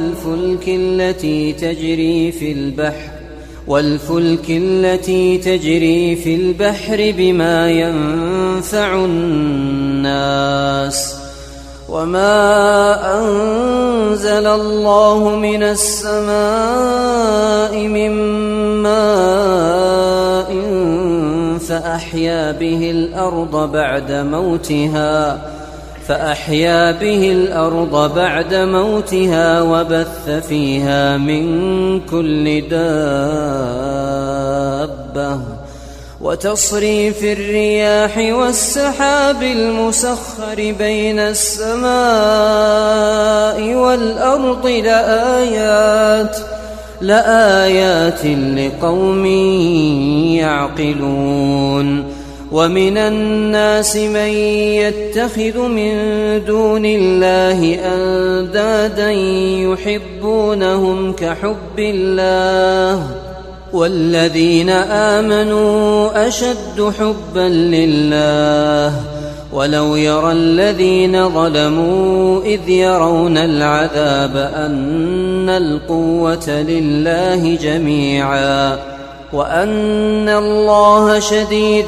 والفلك التي تجري في البحر بما ينفع الناس وما أنزل الله من السماء من ماء فأحيا به الأرض بعد موتها وبث فيها من كل دابة وتصريف الرياح والسحاب المسخر بين السماء والأرض لآيات لقوم يعقلون ومن الناس من يتخذ من دون الله أندادا يحبونهم كحب الله والذين آمنوا أشد حبا لله ولو يرى الذين ظلموا إذ يرون العذاب أن القوة لله جميعا وأن الله شديد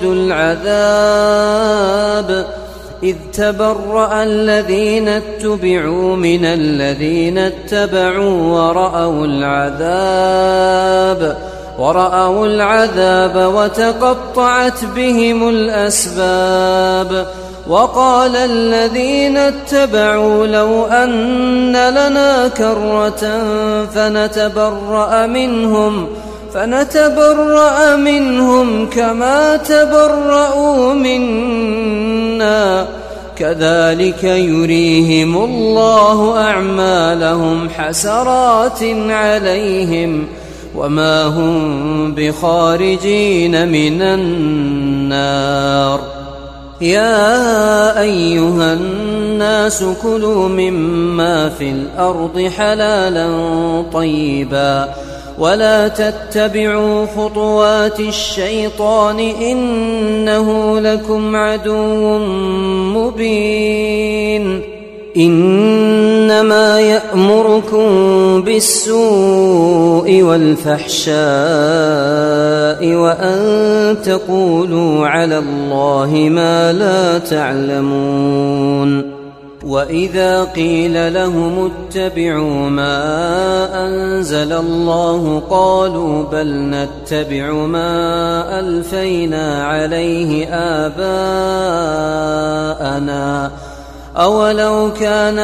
العذاب إذ تبرأ الذين اتبعوا من الذين اتبعوا ورأوا العذاب وتقطعت بهم الأسباب وقال الذين اتبعوا لو أن لنا كرة فنتبرأ منهم كما تبرأوا منا كذلك يريهم الله أعمالهم حسرات عليهم وما هم بخارجين من النار يا أيها الناس كلوا مما في الأرض حلالا طيبا ولا تتبعوا خطوات الشيطان إنه لكم عدو مبين إنما يأمركم بالسوء والفحشاء وأن تقولوا على الله ما لا تعلمون وإذا قيل لهم اتبعوا ما أنزل الله قالوا بل نتبع ما ألفينا عليه آباءنا أولو كان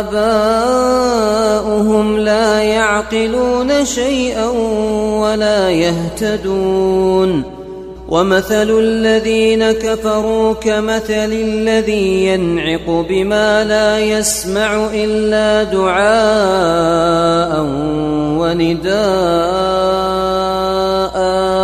آباؤهم لا يعقلون شيئا ولا يهتدون ومثل الذين كفروا كمثل الذي ينعق بما لا يسمع إلا دعاء ونداء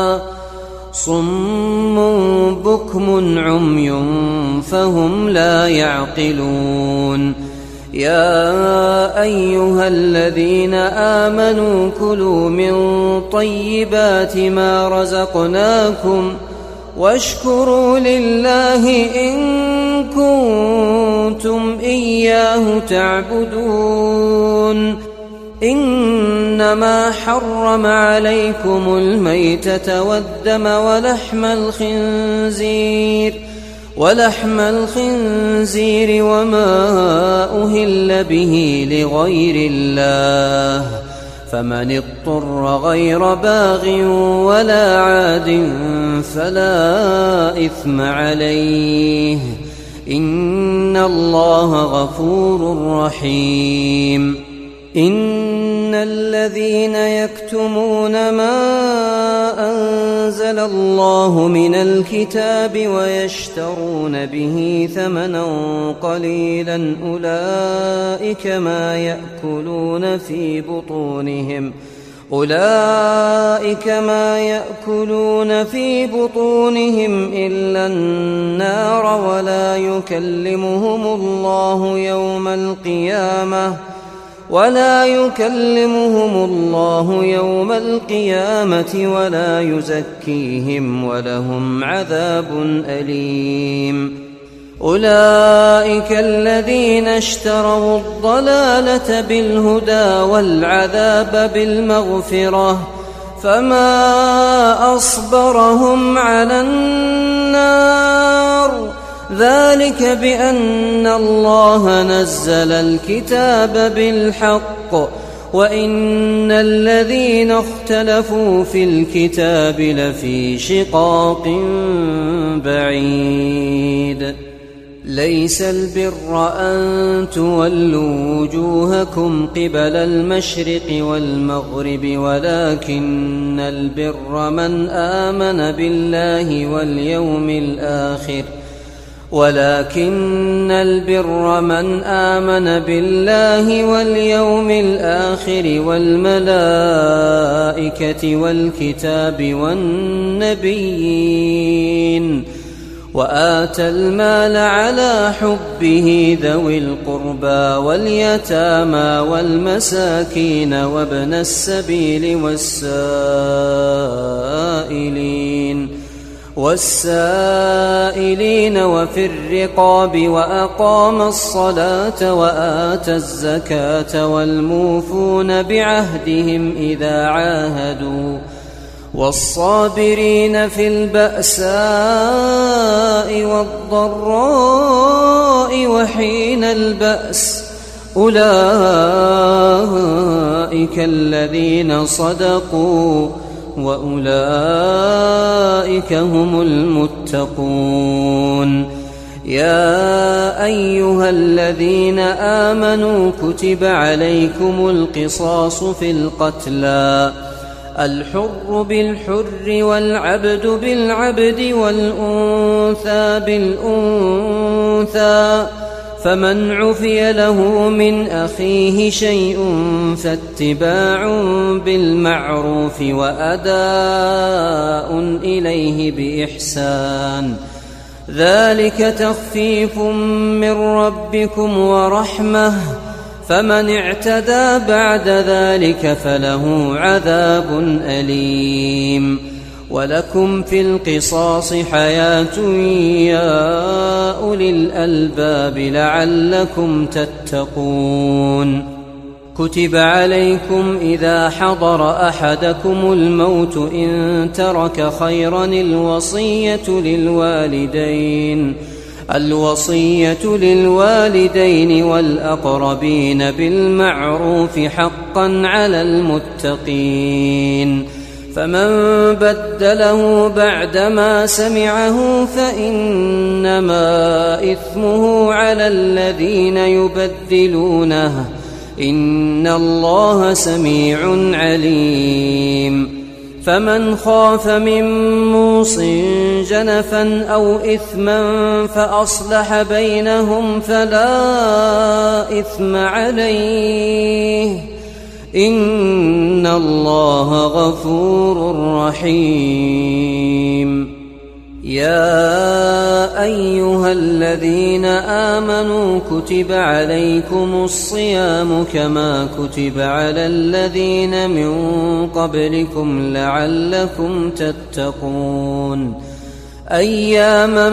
صم بكم عمي فهم لا يعقلون يا أيها الذين آمنوا كلوا من طيبات ما رزقناكم واشكروا لله إن كنتم إياه تعبدون إنما حرم عليكم الميتة والدم ولحم الخنزير وما أهل به لغير الله فمن اضطر غير باغ ولا عاد فلا إثم عليه إن الله غفور رحيم إن الذين يكتمون ما أنزل الله من الكتاب ويشترون به ثمنا قليلا أولئك ما يأكلون في بطونهم إلا النار ولا يكلمهم الله يوم القيامة ولا يزكيهم ولهم عذاب أليم. أولئك الذين اشتروا الضلالة بالهدى والعذاب بالمغفرة فما أصبرهم على النار ذلك بأن الله نزل الكتاب بالحق وإن الذين اختلفوا في الكتاب لفي شقاق بعيد. ليس البر أن تولوا وجوهكم قبل المشرق والمغرب ولكن البر من آمن بالله واليوم الآخر والملائكة والكتاب والنبيين وآتى المال على حبه ذوي القربى واليتامى والمساكين وابن السبيل والسائلين وفي الرقاب وأقام الصلاة وآتى الزكاة والموفون بعهدهم إذا عاهدوا والصابرين في البأساء والضراء وحين البأس أولئك الذين صدقوا وأولئك هم المتقون. يا أيها الذين آمنوا كتب عليكم القصاص في القتلى الحر بالحر والعبد بالعبد والأنثى بالأنثى فمن عفي له من أخيه شيء فاتباع بالمعروف وأداء إليه بإحسان ذلك تخفيف من ربكم ورحمة فمن اعتدى بعد ذلك فله عذاب أليم. ولكم في القصاص حياة يا أولي الألباب لعلكم تتقون. كتب عليكم إذا حضر أحدكم الموت إن ترك خيرا الوصية للوالدين والأقربين بالمعروف حقا على المتقين فمن بدله بعدما سمعه فإنما إثمه على الذين يبدلونه إن الله سميع عليم. فمن خاف من موص جنفا أو إثما فأصلح بينهم فلا إثم عليه إن الله غفور رحيم. يا أيها الذين آمنوا كتب عليكم الصيام كما كتب على الذين من قبلكم لعلكم تتقون أياما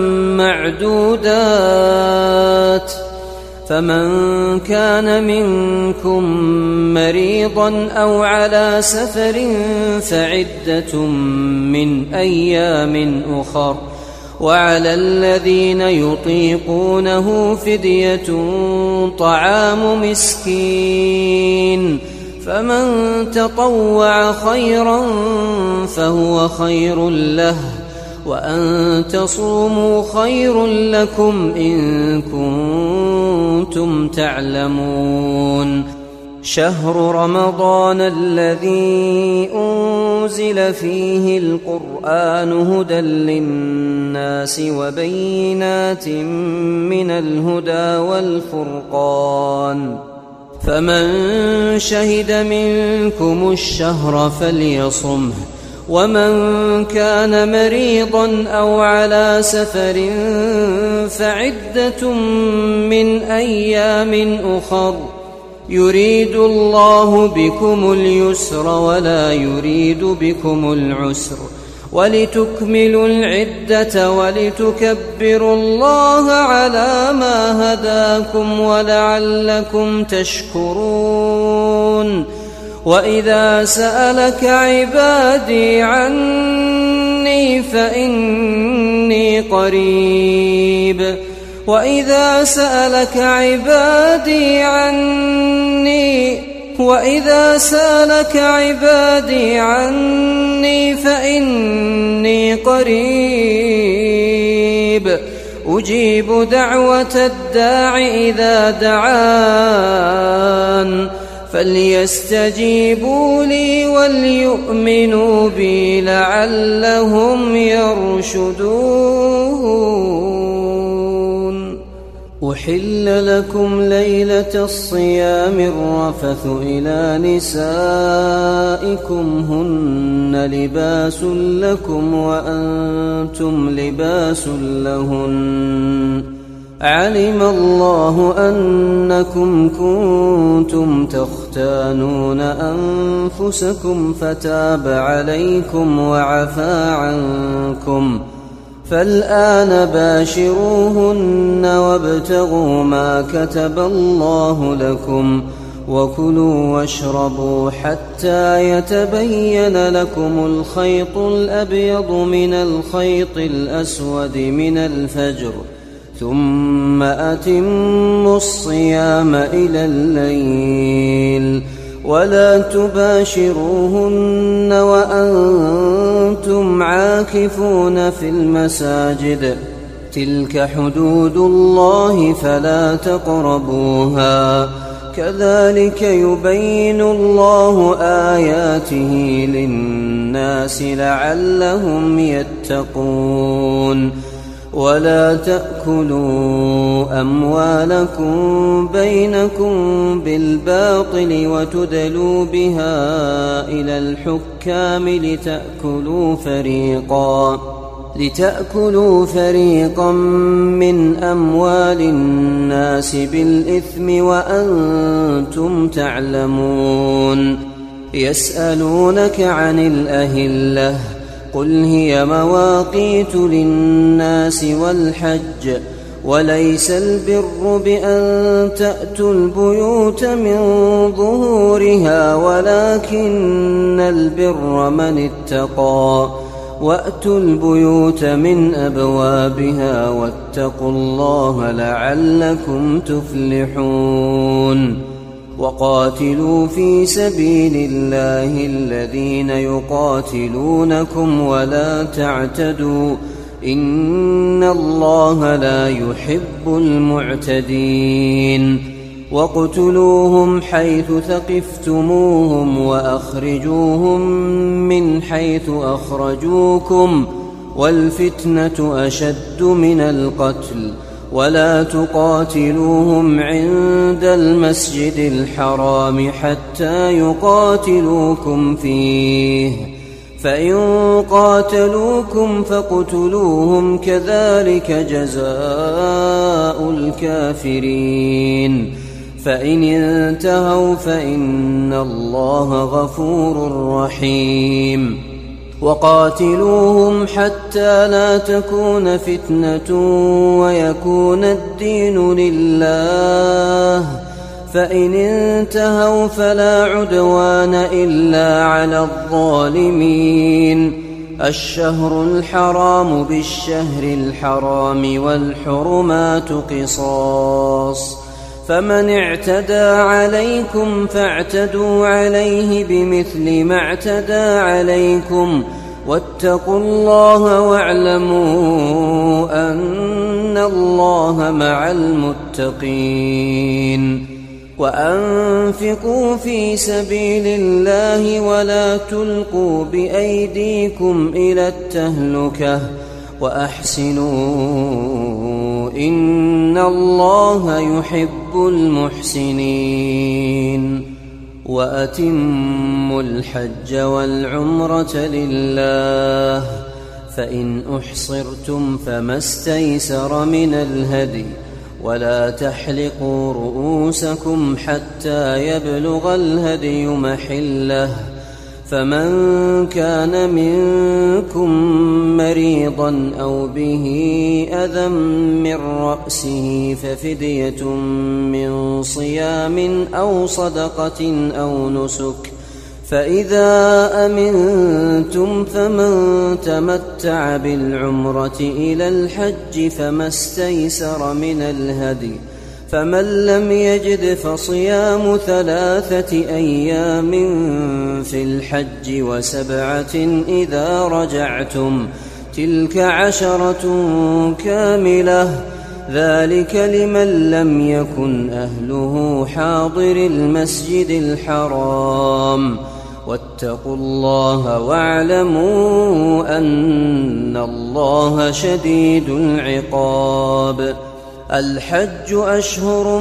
معدودات فمن كان منكم مريضا أو على سفر فعدة من أيام أخر وعلى الذين يطيقونه فدية طعام مسكين فمن تطوع خيرا فهو خير له وأن تصوموا خير لكم إن كنتم تعلمون. شهر رمضان الذي أنزل فيه القرآن هدى للناس وبينات من الهدى والفرقان فمن شهد منكم الشهر فليصمه ومن كان مريضا أو على سفر فعدة من أيام أخر يريد الله بكم اليسر ولا يريد بكم العسر ولتكملوا العدة ولتكبروا الله على ما هداكم ولعلكم تشكرون وإذا سألك عبادي عني فإني قريب وإذا سألك عبادي عني فإني قريب أجيب دعوة الداع إذا دعان فليستجيبوا لي وليؤمنوا بي لعلهم يرشدون. أحل لكم ليلة الصيام الرفث إلى نسائكم هن لباس لكم وأنتم لباس لهن علم الله أنكم كنتم تختانون أنفسكم فتاب عليكم وعفى عنكم فالآن باشروهن وابتغوا ما كتب الله لكم وكلوا واشربوا حتى يتبين لكم الخيط الأبيض من الخيط الأسود من الفجر ثم أتموا الصيام إلى الليل ولا تباشروهن وأنتم عاكفون في المساجد تلك حدود الله فلا تقربوها كذلك يبين الله آياته للناس لعلهم يتقون ولا تأكلوا أموالكم بينكم بالباطل وتدلوا بها إلى الحكام لتأكلوا فريقا من أموال الناس بالإثم وأنتم تعلمون يسألونك عن الأهلة قل هي مواقيت للناس والحج وليس البر بأن تأتوا البيوت من ظهورها ولكن البر من اتقى وأتوا البيوت من أبوابها واتقوا الله لعلكم تفلحون وقاتلوا في سبيل الله الذين يقاتلونكم ولا تعتدوا إن الله لا يحب المعتدين واقتلوهم حيث ثقفتموهم وأخرجوهم من حيث أخرجوكم والفتنة أشد من القتل ولا تقاتلوهم عند المسجد الحرام حتى يقاتلوكم فيه فإن قاتلوكم فاقتلوهم كذلك جزاء الكافرين فإن انتهوا فإن الله غفور رحيم وقاتلوهم حتى لا تكون فتنة ويكون الدين لله فإن انتهوا فلا عدوان إلا على الظالمين الشهر الحرام بالشهر الحرام والحرمات قصاص فمن اعتدى عليكم فاعتدوا عليه بمثل ما اعتدى عليكم واتقوا الله واعلموا أن الله مع المتقين وأنفقوا في سبيل الله ولا تلقوا بأيديكم إلى التهلكة وأحسنوا إن الله يحب المحسنين وأتموا الحج والعمرة لله فإن أحصرتم فما استيسر من الهدي ولا تحلقوا رؤوسكم حتى يبلغ الهدي محله فمن كان منكم مريضا أو به أذى من رأسه ففدية من صيام أو صدقة أو نسك فإذا أمنتم فمن تمتع بالعمرة إلى الحج فما استيسر من الهدي فمن لم يجد فصيام 3 أيام في الحج و7 إذا رجعتم تلك 10 كاملة ذلك لمن لم يكن أهله حاضر المسجد الحرام واتقوا الله واعلموا أن الله شديد العقاب الحج أشهر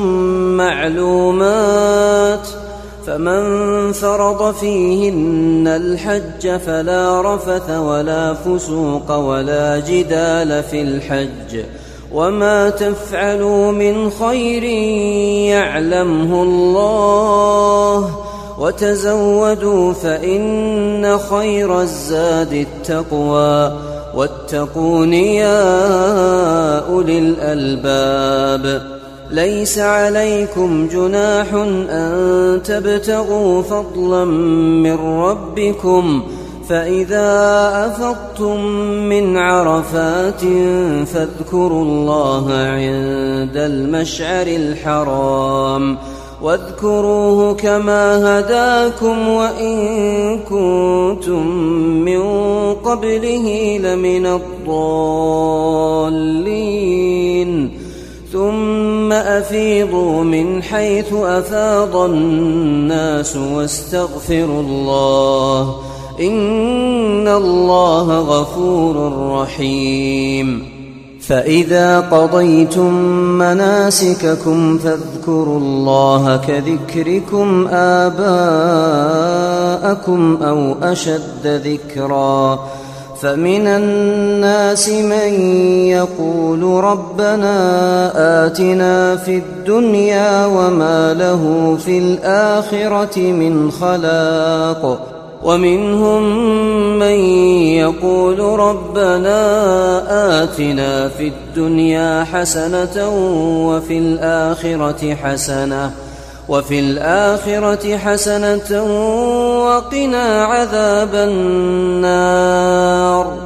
معلومات فمن فرض فيهن الحج فلا رفث ولا فسوق ولا جدال في الحج وما تفعلوا من خير يعلمه الله وتزودوا فإن خير الزاد التقوى واتقون يا أولي الألباب ليس عليكم جناح أن تبتغوا فضلا من ربكم فإذا أفضتم من عرفات فاذكروا الله عند المشعر الحرام واذكروه كما هداكم وإن كنتم من قبله لمن الضالين ثم أفيضوا من حيث أفاض الناس واستغفروا الله إن الله غفور رحيم فإذا قضيتم مناسككم فاذكروا الله كذكركم آباءكم أو أشد ذكرا فمن الناس من يقول ربنا آتنا في الدنيا وما له في الآخرة من خلاق ومنهم من يقول ربنا آتنا في الدنيا حسنة وفي الآخرة حسنة وقنا عذاب النار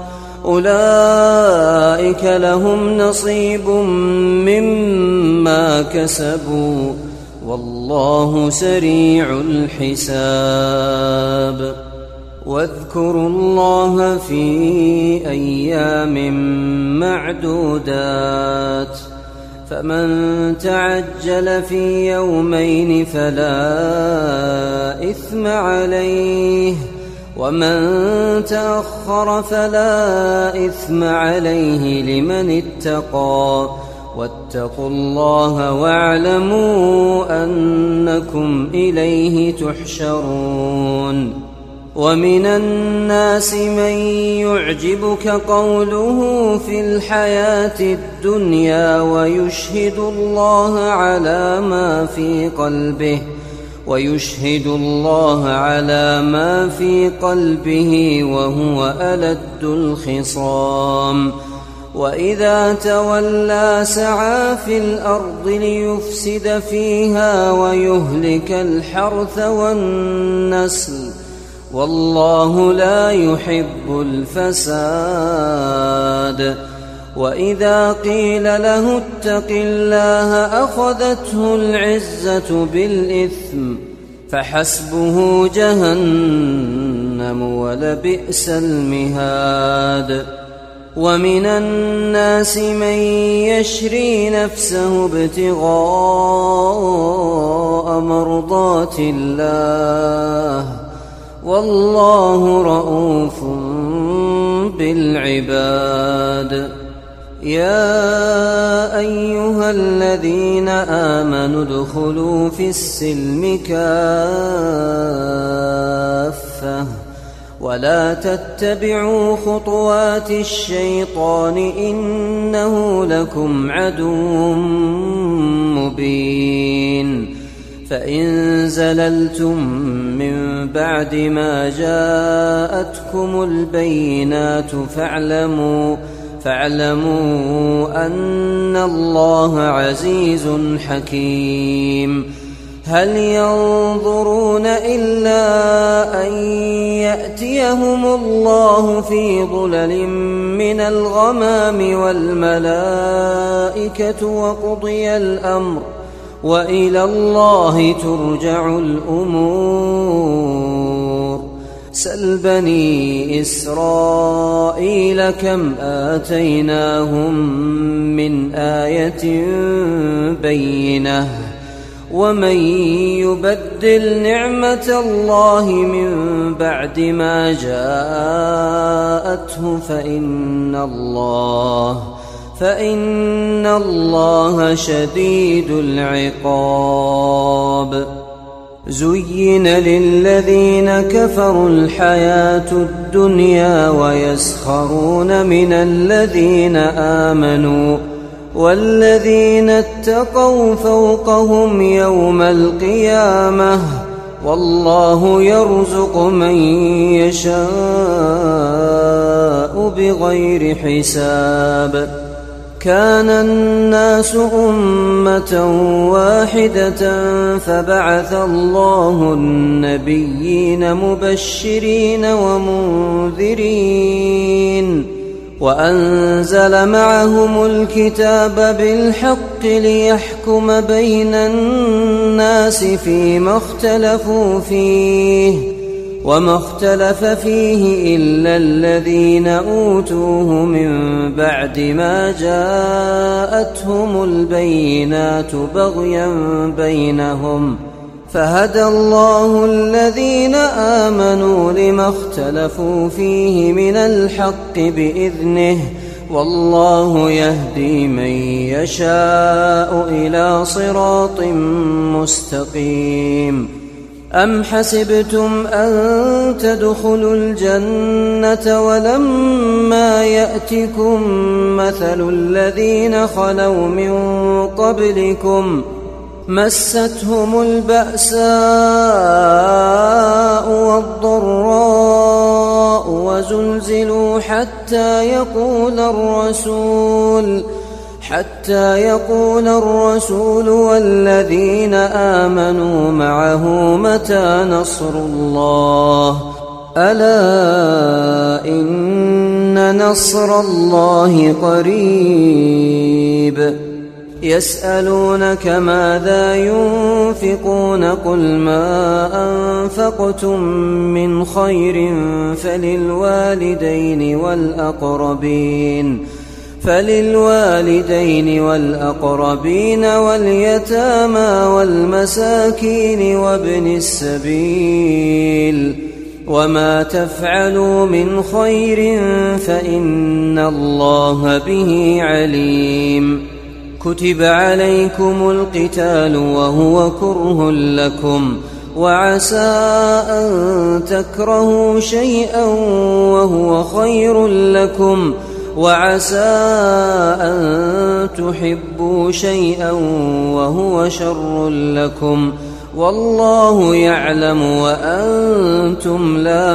أولئك لهم نصيب مما كسبوا والله سريع الحساب واذكروا الله في أيام معدودات فمن تعجل في يومين فلا إثم عليه ومن تأخر فلا إثم عليه لمن اتقى واتقوا الله واعلموا أنكم إليه تحشرون ومن الناس من يعجبك قوله في الحياة الدنيا ويشهد الله على ما في قلبه وهو ألد الخصام وإذا تولى سعى في الأرض ليفسد فيها ويهلك الحرث والنسل والله لا يحب الفساد وإذا قيل له اتق الله أخذته العزة بالإثم فحسبه جهنم ولبئس المهاد ومن الناس من يشري نفسه ابتغاء مرضات الله والله رءوف بالعباد. يا أيها الذين آمنوا ادخلوا في السلم كافة ولا تتبعوا خطوات الشيطان إنه لكم عدو مبين. فإن زللتم من بعد ما جاءتكم البينات فاعلموا أن الله عزيز حكيم. هل ينظرون إلا أن يأتيهم الله في ظلل من الغمام والملائكة وقضي الأمر وإلى الله ترجع الأمور. سل بني إسرائيل كم آتيناهم من آية بينة ومن يبدل نعمة الله من بعد ما جاءته فإن الله شديد العقاب. زين للذين كفروا الحياة الدنيا ويسخرون من الذين آمنوا والذين اتقوا فوقهم يوم القيامة والله يرزق من يشاء بغير حساب. كان الناس أمة واحدة فبعث الله النبيين مبشرين ومنذرين وأنزل معهم الكتاب بالحق ليحكم بين الناس فيما اختلفوا فيه وما اختلف فيه إلا الذين أوتوه من بعد ما جاءتهم البينات بغيا بينهم فهدى الله الذين آمنوا لما اختلفوا فيه من الحق بإذنه والله يهدي من يشاء إلى صراط مستقيم. أم حسبتم أن تدخلوا الجنة ولما يأتكم مثل الذين خلوا من قبلكم مستهم البأساء والضراء وزلزلوا حتى يقول الرسول والذين آمنوا معه متى نصر الله ألا إن نصر الله قريب. يسألونك ماذا ينفقون قل ما أنفقتم من خير فللوالدين والأقربين واليتامى والمساكين وابن السبيل وما تفعلوا من خير فإن الله به عليم. كتب عليكم القتال وهو كره لكم وعسى أن تكرهوا شيئا وهو خير لكم وعسى أن تحبوا شيئا وهو شر لكم والله يعلم وأنتم لا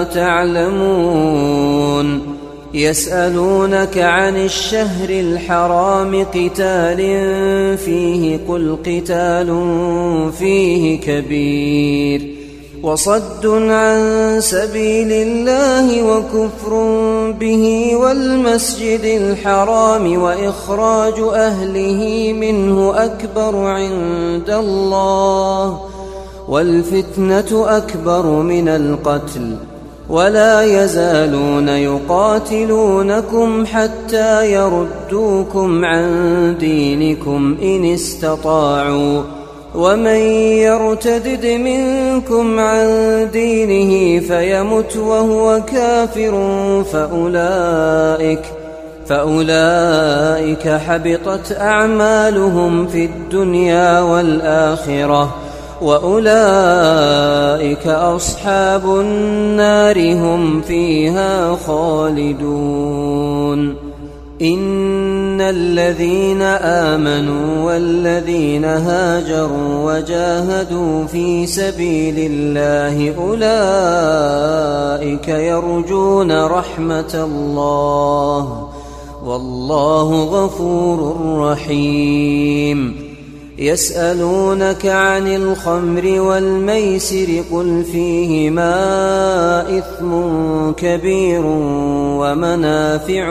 تعلمون. يسألونك عن الشهر الحرام قتال فيه قل قتال فيه كبير وصد عن سبيل الله وكفر به والمسجد الحرام وإخراج أهله منه أكبر عند الله والفتنة أكبر من القتل ولا يزالون يقاتلونكم حتى يردوكم عن دينكم إن استطاعوا ومن يرتدد منكم عن دينه فيمت وهو كافر فأولئك حبطت أعمالهم في الدنيا والآخرة وأولئك أصحاب النار هم فيها خالدون. إن الذين آمنوا والذين هاجروا وجاهدوا في سبيل الله أولئك يرجون رحمة الله والله غفور رحيم. يسألونك عن الخمر والميسر قل فيهما إثم كبير ومنافع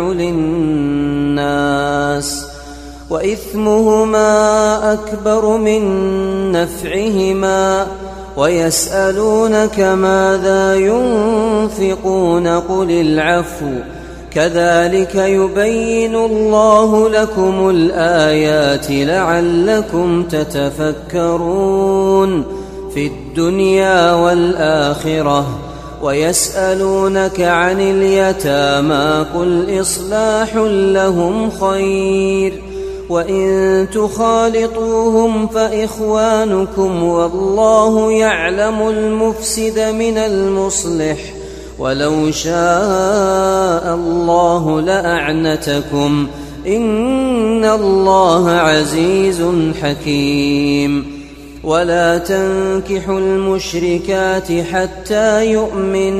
للناس وإثمهما أكبر من نفعهما ويسألونك ماذا ينفقون قل العفو كذلك يبين الله لكم الآيات لعلكم تتفكرون في الدنيا والآخرة. ويسألونك عن اليتامى قل إصلاح لهم خير وإن تخالطوهم فإخوانكم والله يعلم المفسد من المصلح ولو شاء الله لأعنتكم إن الله عزيز حكيم. ولا تنكحوا المشركات حتى يؤمن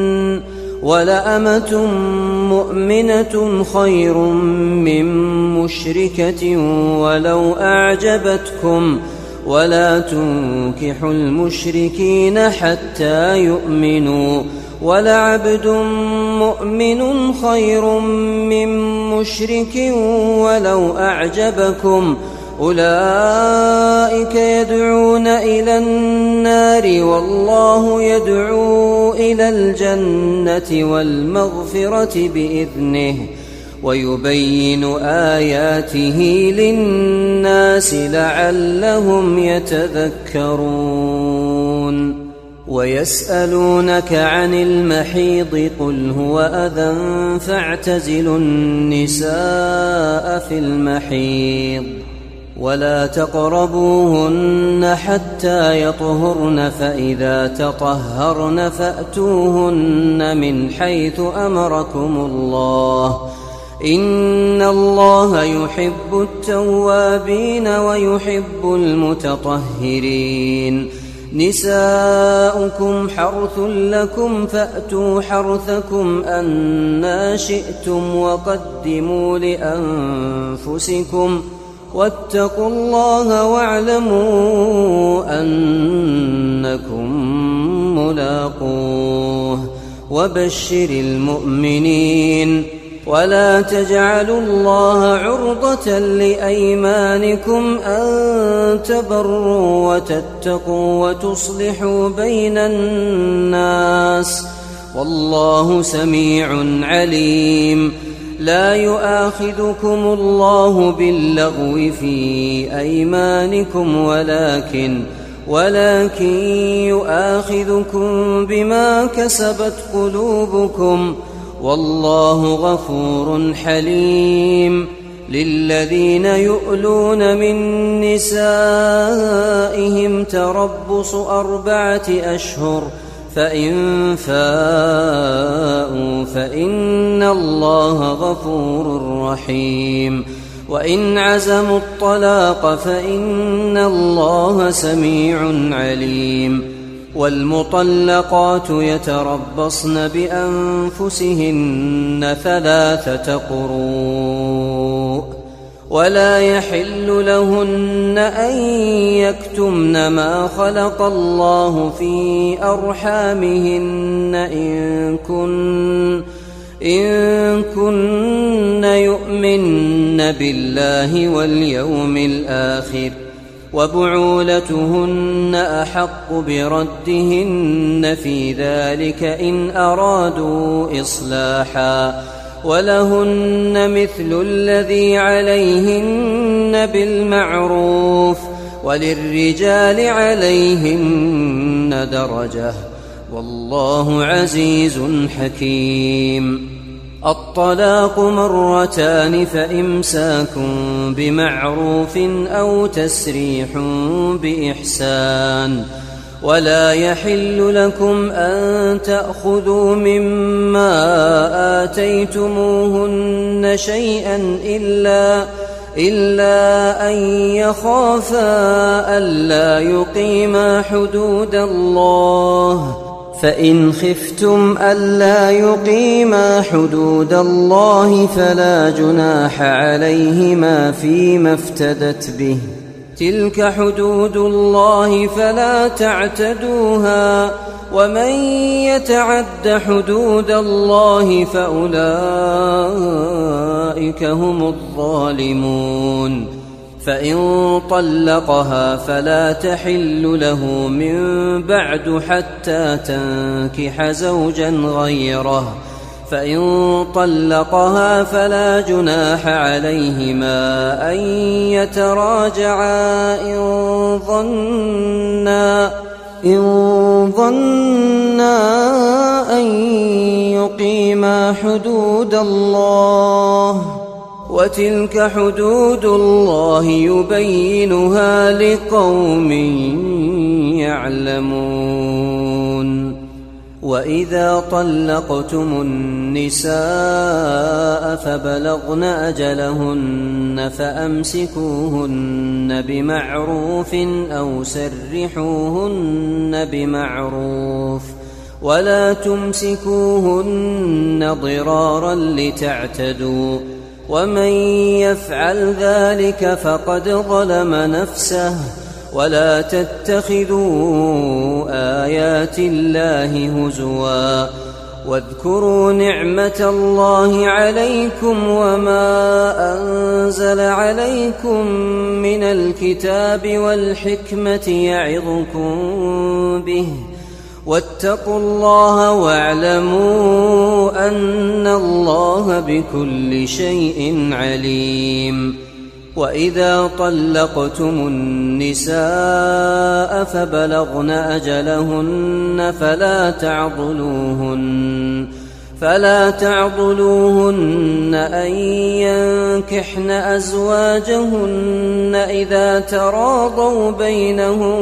ولأمة مؤمنة خير من مشركة ولو أعجبتكم ولا تنكحوا المشركين حتى يؤمنوا ولعبد مؤمن خير من مشرك ولو أعجبكم أولئك يدعون إلى النار والله يدعو إلى الجنة والمغفرة بإذنه ويبين آياته للناس لعلهم يتذكرون. ويسألونك عن المحيض قل هو أذى فاعتزلوا النساء في المحيض ولا تقربوهن حتى يطهرن فإذا تطهرن فأتوهن من حيث أمركم الله إن الله يحب التوابين ويحب المتطهرين. نساؤكم حرث لكم فأتوا حرثكم أنى شئتم وقدموا لأنفسكم واتقوا الله واعلموا أنكم ملاقوه وبشر المؤمنين. ولا تجعلوا الله عرضة لأيمانكم أن تبروا وتتقوا وتصلحوا بين الناس والله سميع عليم. لا يؤاخذكم الله باللغو في أيمانكم ولكن يؤاخذكم بما كسبت قلوبكم والله غفور حليم. للذين يؤلون من نسائهم تربص 4 أشهر فإن فاءوا فإن الله غفور رحيم. وإن عزموا الطلاق فإن الله سميع عليم. والمطلقات يتربصن بأنفسهن 3 قروء ولا يحل لهن أن يكتمن ما خلق الله في أرحامهن إن كن يؤمن بالله واليوم الآخر وبعولتهن أحق بردهن في ذلك إن أرادوا إصلاحا ولهن مثل الذي عليهن بالمعروف وللرجال عليهن درجة والله عزيز حكيم. الطلاق مرتان فإمساك بمعروف أو تسريح بإحسان ولا يحل لكم أن تأخذوا مما آتيتموهن شيئا إلا أن يخافا ألا يقيما حدود الله فإن خفتم ألا يقيما حدود الله فلا جناح عليهما فيما افتدت به تلك حدود الله فلا تعتدوها ومن يتعد حدود الله فأولئك هم الظالمون. فإن طلقها فلا تحل له من بعد حتى تنكح زوجا غيره فإن طلقها فلا جناح عليهما أن يتراجعا إن ظنا أن يقيما حدود الله وتلك حدود الله يبينها لقوم يعلمون. وإذا طلقتم النساء فبلغن أجلهن فأمسكوهن بمعروف أو سرحوهن بمعروف ولا تمسكوهن ضرارا لتعتدوا ومن يفعل ذلك فقد ظلم نفسه ولا تتخذوا آيات الله هزوا واذكروا نعمة الله عليكم وما أنزل عليكم من الكتاب والحكمة يعظكم به واتقوا الله واعلموا أن الله بكل شيء عليم. وإذا طلقتم النساء فبلغن أجلهن فلا تعضلوهن أن ينكحن أزواجهن إذا تراضوا بينهم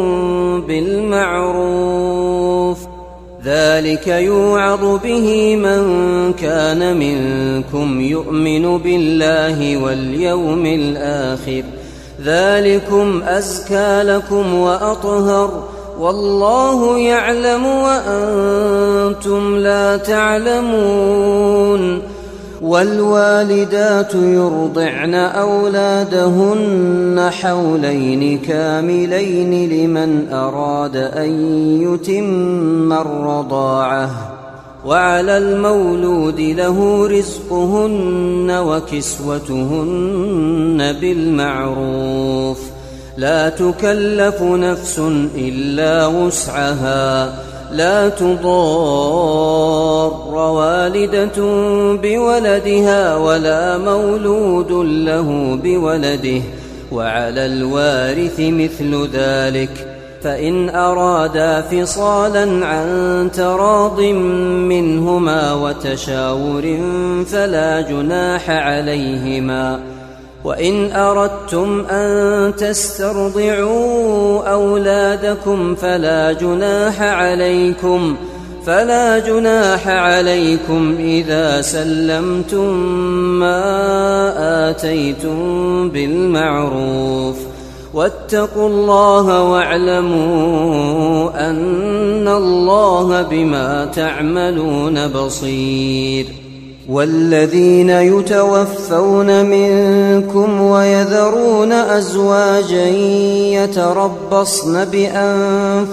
بالمعروف ذلك يوعظ به من كان منكم يؤمن بالله واليوم الآخر ذلكم أزكى لكم وأطهر والله يعلم وأنتم لا تعلمون. والوالدات يرضعن أولادهن حولين كاملين لمن أراد أن يتم الرضاعة وعلى المولود له رزقهن وكسوتهن بالمعروف لا تكلف نفس إلا وسعها لا تضار والدة بولدها ولا مولود له بولده وعلى الوارث مثل ذلك فإن أرادا فصالا عن تراض منهما وتشاور فلا جناح عليهما. وإن أردتم أن تسترضعوا أولادكم فلا جناح عليكم إذا سلمتم ما آتيتم بالمعروف واتقوا الله واعلموا أن الله بما تعملون بصير. والذين يتوفون منكم ويذرون أزواجا يتربصن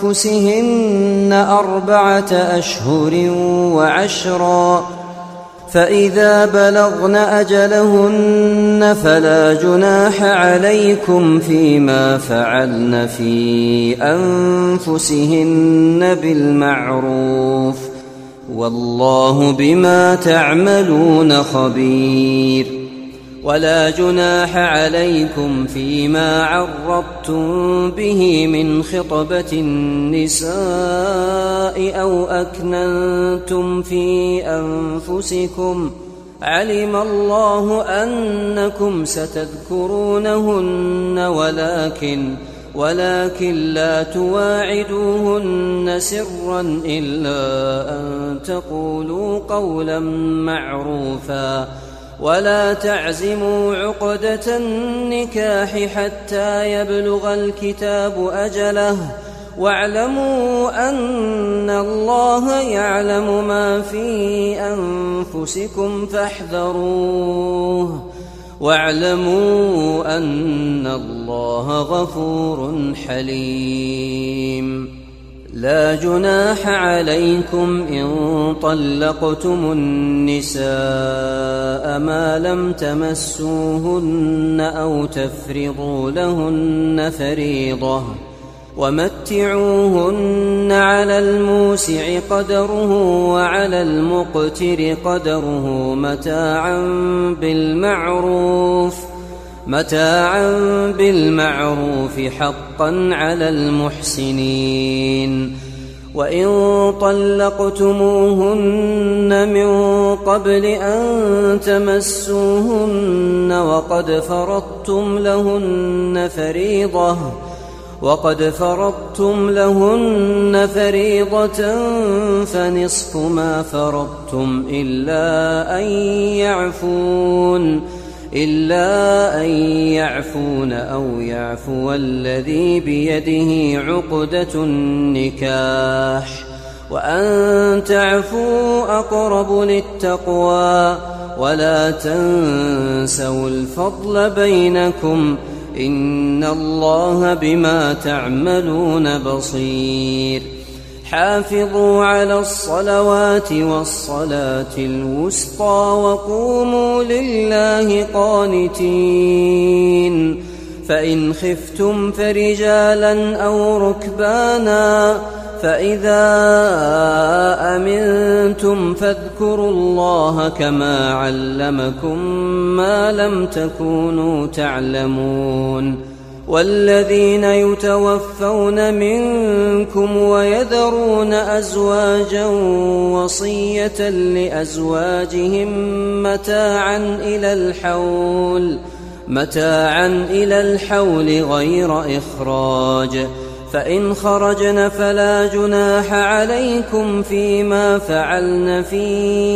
بأنفسهن 4 أشهر وعشرا فإذا بلغن أجلهن فلا جناح عليكم فيما فعلن في أنفسهن بالمعروف والله بما تعملون خبير ولا جناح عليكم فيما عرضتم به من خطبة النساء أو أكننتم في أنفسكم علم الله أنكم ستذكرونهن ولكن لا تواعدوهن سرا إلا أن تقولوا قولا معروفا ولا تعزموا عقدة النكاح حتى يبلغ الكتاب أجله واعلموا أن الله يعلم ما في أنفسكم فاحذروه واعلموا أن الله غفور حليم لا جناح عليكم إن طلقتم النساء ما لم تمسوهن أو تفرضوا لهن فريضة ومتعوهن على الموسع قدره وعلى المقتر قدره متاعا بالمعروف حقا على المحسنين وإن طلقتموهن من قبل أن تمسوهن وقد فرضتم لهن فريضة فنصف ما فرضتم إلا أن يعفون أو يعفو الذي بيده عقدة النكاح وأن تعفوا أقرب للتقوى ولا تنسوا الفضل بينكم إن الله بما تعملون بصير حافظوا على الصلوات والصلاة الوسطى وقوموا لله قانتين فإن خفتم فرجالا أو ركبانا فإذا أمنتم فاذكروا الله كما علمكم ما لم تكونوا تعلمون والذين يتوفون منكم ويذرون أزواجا وصية لأزواجهم متاعا إلى الحول غير إخراج فإن خرجن فلا جناح عليكم فيما فعلن في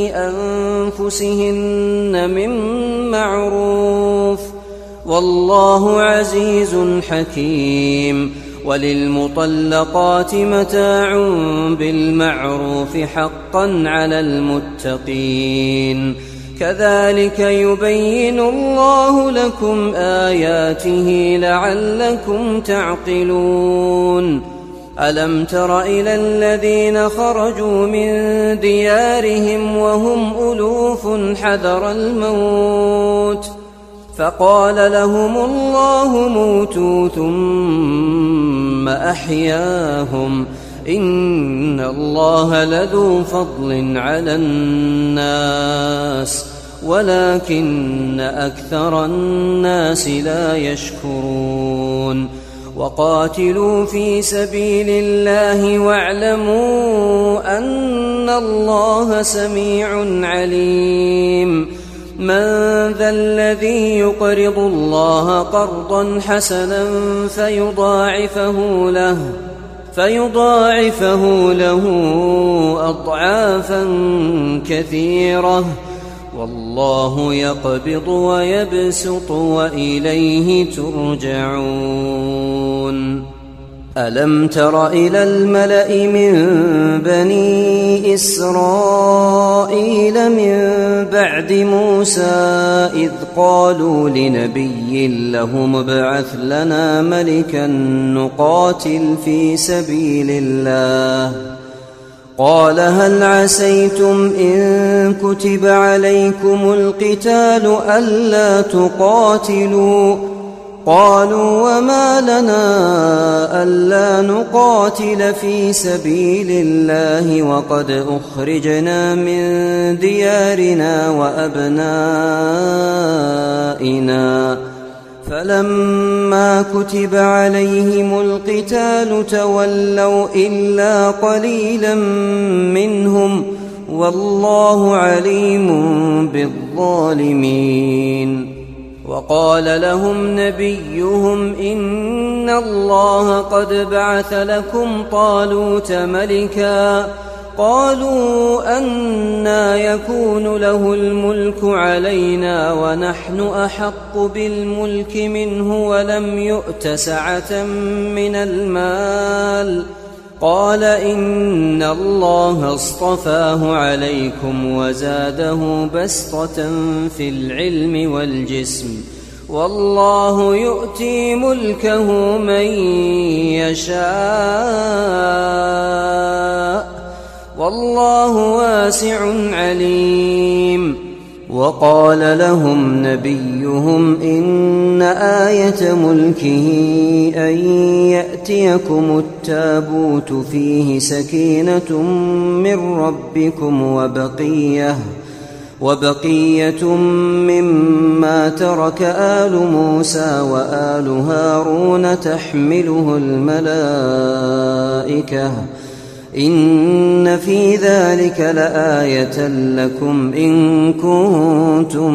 أنفسهن من معروف والله عزيز حكيم وللمطلقات متاع بالمعروف حقا على المتقين كذلك يبين الله لكم آياته لعلكم تعقلون ألم تر إلى الذين خرجوا من ديارهم وهم ألوف حذر الموت فقال لهم الله موتوا ثم أحياهم إن الله لذو فضل على الناس ولكن أكثر الناس لا يشكرون وقاتلوا في سبيل الله واعلموا أن الله سميع عليم من ذا الذي يقرض الله قرضا حسنا فيضاعفه له أضعافا كثيرة والله يقبض ويبسط وإليه ترجعون ألم تر إلى الملأ من بني إسرائيل من بعد موسى إذ قالوا لنبي لهم ابعث لنا ملكا نقاتل في سبيل الله قال هل عسيتم إن كتب عليكم القتال ألا تقاتلوا قالوا وما لنا ألا نقاتل في سبيل الله وقد أخرجنا من ديارنا وأبنائنا فلما كتب عليهم القتال تولوا إلا قليلا منهم والله عليم بالظالمين. وقال لهم نبيهم إن الله قد بعث لكم طالوت ملكا قالوا أنى يكون له الملك علينا ونحن أحق بالملك منه ولم يؤت سعة من المال قال إن الله اصطفاه عليكم وزاده بسطة في العلم والجسم والله يؤتي ملكه من يشاء والله واسع عليم. وقال لهم نبيهم إن آية ملكه أن يأتيكم التابوت فيه سكينة من ربكم وبقية مما ترك آل موسى وآل هارون تحمله الملائكة إن في ذلك لآية لكم إن كنتم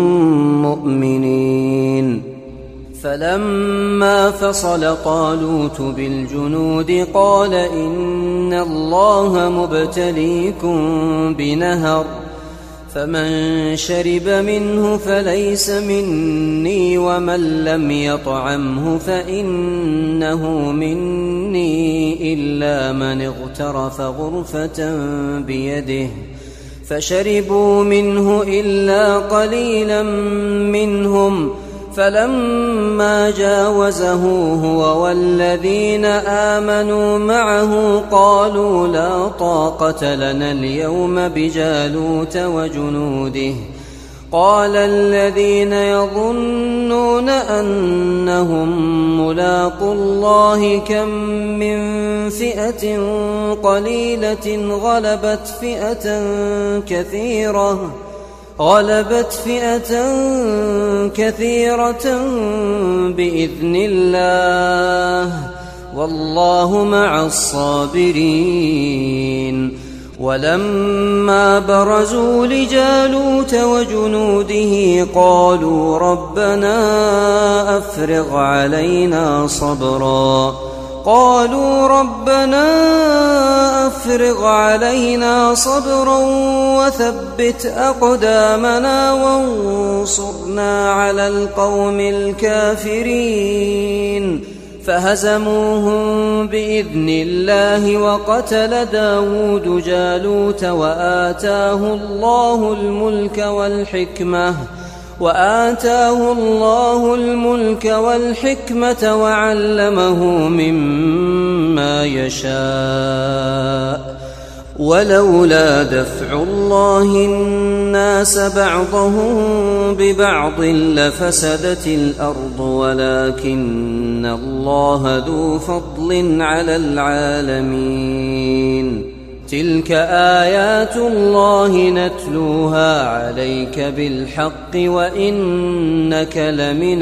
مؤمنين. فلما فصل طالوت بالجنود قال إن الله مبتليكم بنهر فمن شرب منه فليس مني ومن لم يطعمه فإنه مني إلا من اغترف غرفة بيده فشربوا منه إلا قليلا منهم فلما جاوزه هو والذين آمنوا معه قالوا لا طاقة لنا اليوم بجالوت وجنوده قال الذين يظنون أنهم ملاقوا الله كم من فئة قليلة غلبت فئة كثيرة بإذن الله والله مع الصابرين. ولما برزوا لجالوت وجنوده قالوا ربنا أفرغ علينا صبرا وثبت أقدامنا وانصرنا على القوم الكافرين فهزموهم بإذن الله وقتل داود جالوت وآتاه الله الملك والحكمة وعلمه مما يشاء ولولا دفع الله الناس بعضهم ببعض لفسدت الأرض ولكن الله ذو فضل على العالمين. تلك آيات الله نتلوها عليك بالحق وإنك لمن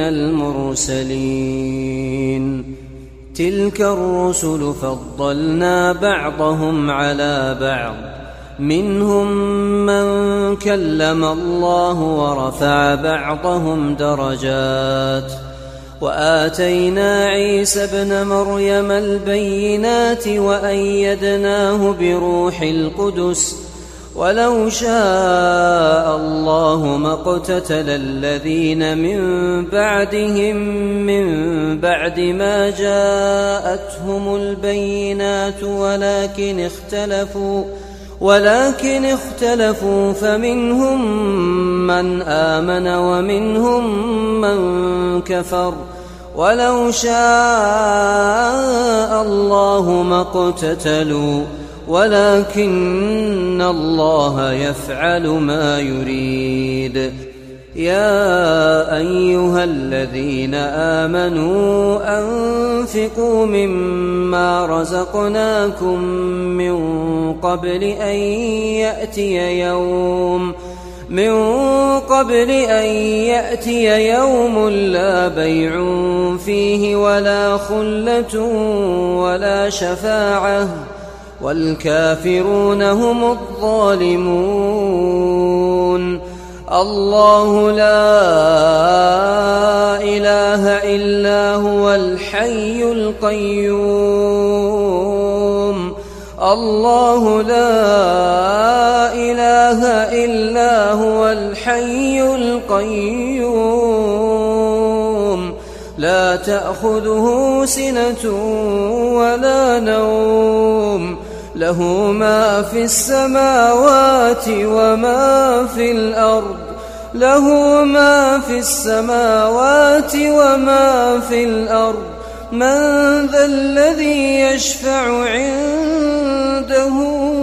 المرسلين. تلك الرسل فضلنا بعضهم على بعض منهم من كلم الله ورفع بعضهم درجات وآتينا عيسى ابن مريم البينات وأيدناه بروح القدس ولو شاء الله ما اقتتل الذين من بعدهم من بعد ما جاءتهم البينات ولكن اختلفوا فمنهم من آمن ومنهم من كفر ولو شاء الله ما اقتتلوا ولكن الله يفعل ما يريد. يا أيها الذين آمنوا أنفقوا مما رزقناكم من قبل أن يأتي يوم لا بيع فيه ولا خلة ولا شفاعة والكافرون هم الظالمون. الله لا إله إلا هو الحي القيوم. الله لا إله إلا هو الحي القيوم لا تأخذه سنة ولا نوم له ما في السماوات وما في الأرض من ذا الذي يشفع عنده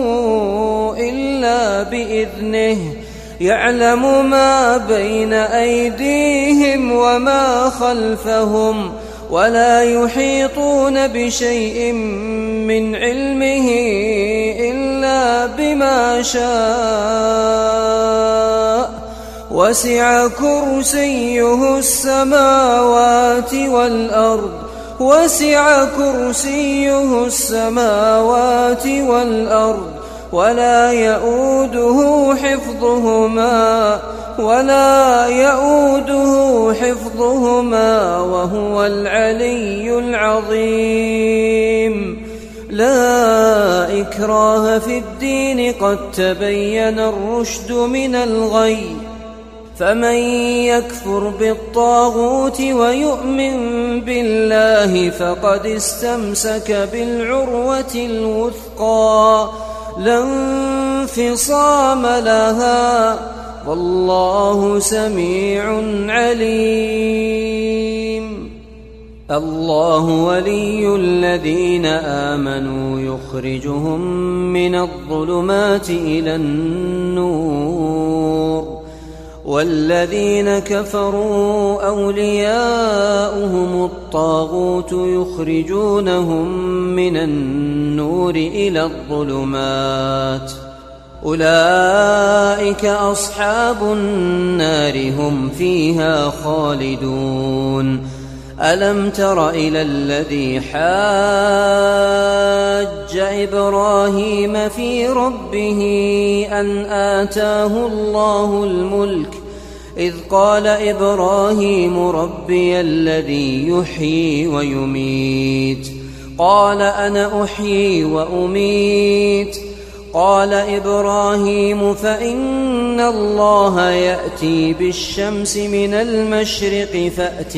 إلا بإذنه يعلم ما بين أيديهم وما خلفهم ولا يحيطون بشيء من علمه إلا بما شاء وسع كرسيه السماوات والأرض ولا يؤوده حفظهما وهو العلي العظيم. لا إكراه في الدين قد تبين الرشد من الغي فمن يكفر بالطاغوت ويؤمن بالله فقد استمسك بالعروة الوثقى لا انفصام لها والله سميع عليم. الله ولي الذين آمنوا يخرجهم من الظلمات إلى النور والذين كفروا أولياؤهم الطاغوت يخرجونهم من النور إلى الظلمات أولئك أصحاب النار هم فيها خالدون. ألم تر إلى الذي حاج إبراهيم في ربه أن آتاه الله الملك إذ قال إبراهيم ربي الذي يحيي ويميت قال أنا أحيي وأميت قال إبراهيم فإن الله يأتي بالشمس من المشرق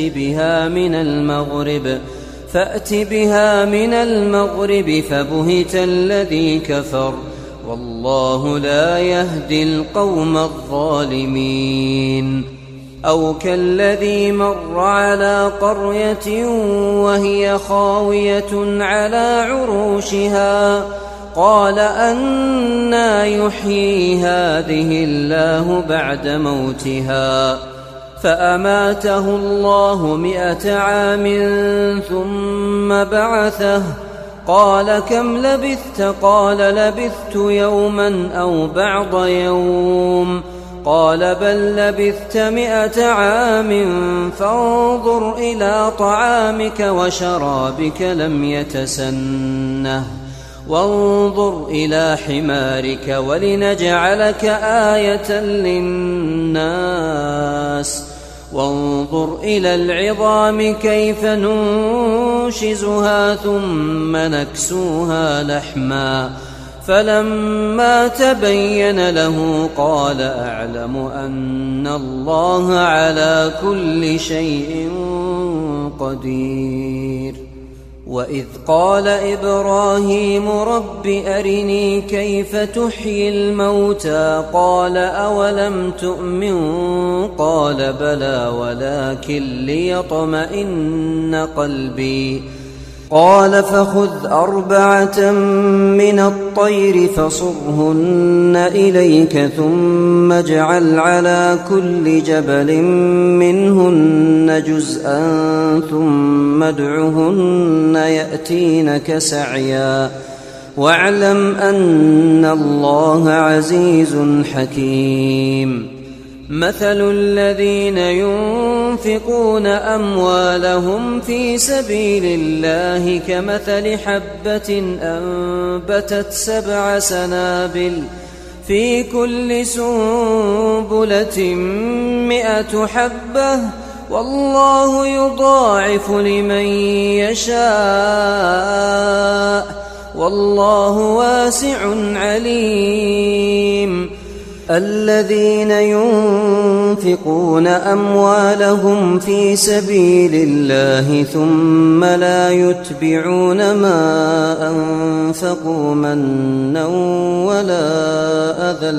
فأت بها من المغرب فبهت الذي كفر والله لا يهدي القوم الظالمين. أو كالذي مر على قرية وهي خاوية على عروشها قال أنى يحيي هذه الله بعد موتها فأماته الله 100 عام ثم بعثه قال كم لبثت قال لبثت يوما أو بعض يوم قال بل لبثت 100 عام فانظر إلى طعامك وشرابك لم يتسنه وانظر إلى حمارك ولنجعلك آية للناس وانظر إلى العظام كيف ننشزها ثم نكسوها لحما فلما تبين له قال أعلم أن الله على كل شيء قدير. وإذ قال إبراهيم رب أرني كيف تحيي الموتى قال أولم تؤمن قال بلى ولكن ليطمئن قلبي قال فخذ 4 من الطير فصرهن إليك ثم اجعل على كل جبل منهن جزءا ثم ادعهن يأتينك سعيا واعلم أن الله عزيز حكيم. مثل الذين ينفقون أموالهم في سبيل الله كمثل حبة أنبتت 7 سنابل في كل سنبلة 100 حبة والله يضاعف لمن يشاء والله واسع عليم. الذين ينفقون أموالهم في سبيل الله ثم لا يتبعون ما أنفقوا منا ولا أذى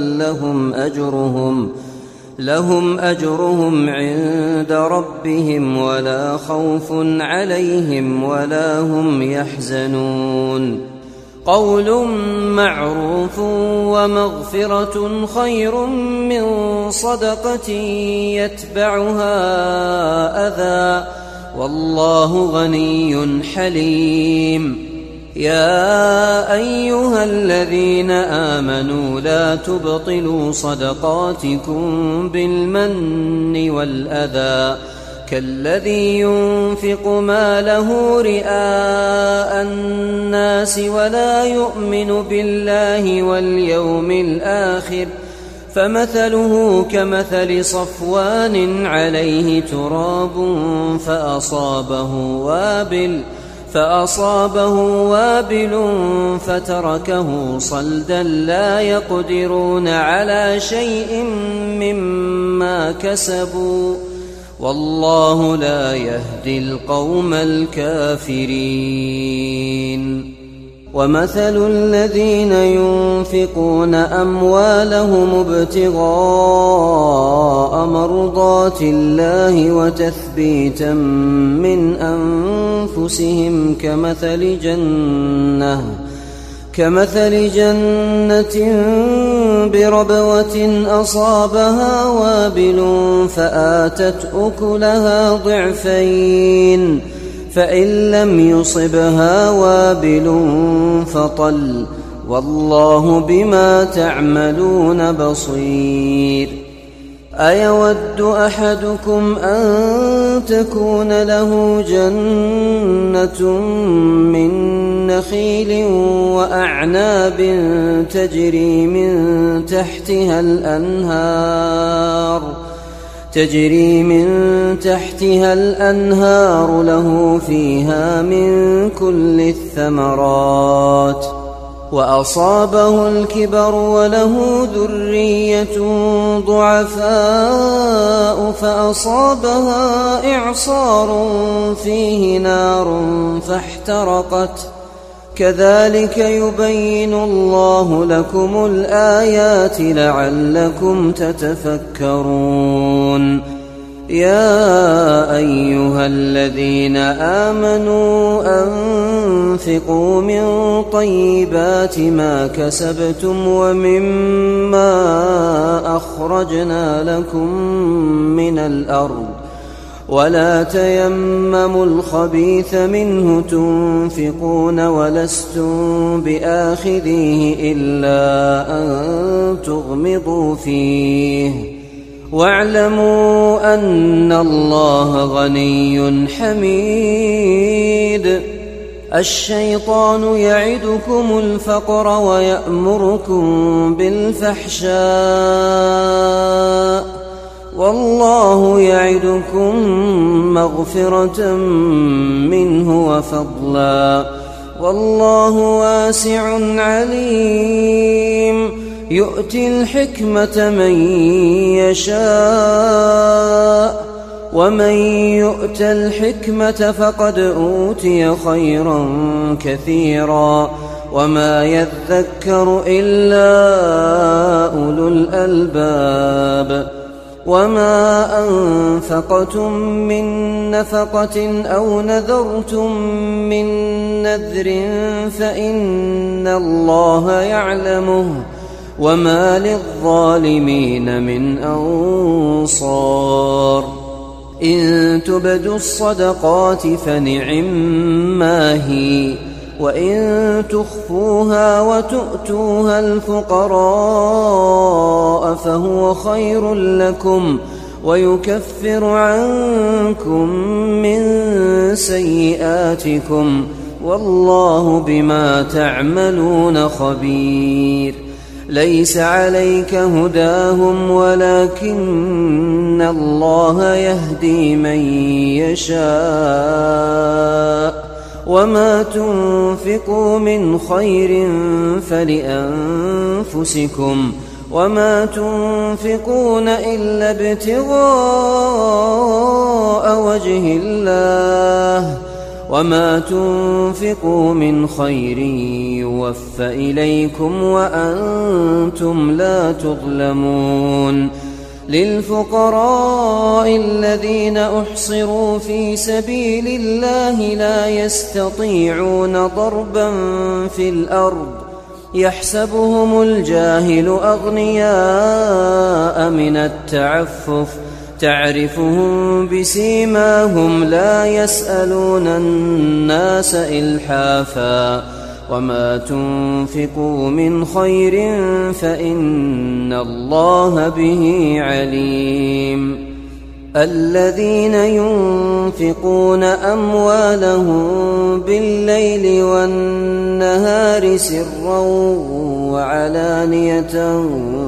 لهم أجرهم عند ربهم ولا خوف عليهم ولا هم يحزنون. قول معروف ومغفرة خير من صدقة يتبعها أذى والله غني حليم. يا أيها الذين آمنوا لا تبطلوا صدقاتكم بالمن والأذى كالذي ينفق ماله رئاء الناس ولا يؤمن بالله واليوم الآخر فمثله كمثل صفوان عليه تراب فأصابه وابل فتركه صلدا لا يقدرون على شيء مما كسبوا والله لا يهدي القوم الكافرين. ومثل الذين ينفقون أموالهم ابتغاء مرضات الله وتثبيتا من أنفسهم كمثل جنة بربوة أصابها وابل فآتت أكلها ضعفين فإن لم يصبها وابل فطل والله بما تعملون بصير. أيود أحدكم أن تكون له جنة من نخيل وأعناب تجري من تحتها الأنهار له فيها من كل الثمرات وأصابه الكبر وله ذرية ضعفاء فأصابها إعصار فيه نار فاحترقت كذلك يبين الله لكم الآيات لعلكم تتفكرون. يا أيها الذين آمنوا أنفقوا من طيبات ما كسبتم ومما أخرجنا لكم من الأرض ولا تيمموا الخبيث منه تنفقون ولستم بآخذيه إلا أن تغمضوا فيه واعلموا أن الله غني حميد. الشيطان يعدكم الفقر ويأمركم بالفحشاء والله يعدكم مغفرة منه وفضلا والله واسع عليم. يؤتي الحكمة من يشاء ومن يؤت الحكمة فقد أوتي خيرا كثيرا وما يذكر إلا أولو الألباب. وما أنفقتم من نفقة أو نذرتم من نذر فإن الله يعلمه وما للظالمين من أنصار إن تبدوا الصدقات فنعما هي وإن تخفوها وتؤتوها الفقراء فهو خير لكم ويكفر عنكم من سيئاتكم والله بما تعملون خبير ليس عليك هداهم ولكن الله يهدي من يشاء وما تنفقوا من خير فلأنفسكم وما تنفقون إلا ابتغاء وجه الله وما تنفقوا من خير يوفى إليكم وأنتم لا تظلمون للفقراء الذين أحصروا في سبيل الله لا يستطيعون ضربا في الأرض يحسبهم الجاهل أغنياء من التعفف تعرفهم بسيماهم لا يسألون الناس إلحافا وما تنفقوا من خير فإن الله به عليم الذين ينفقون أموالهم بالليل والنهار سرا وعلانية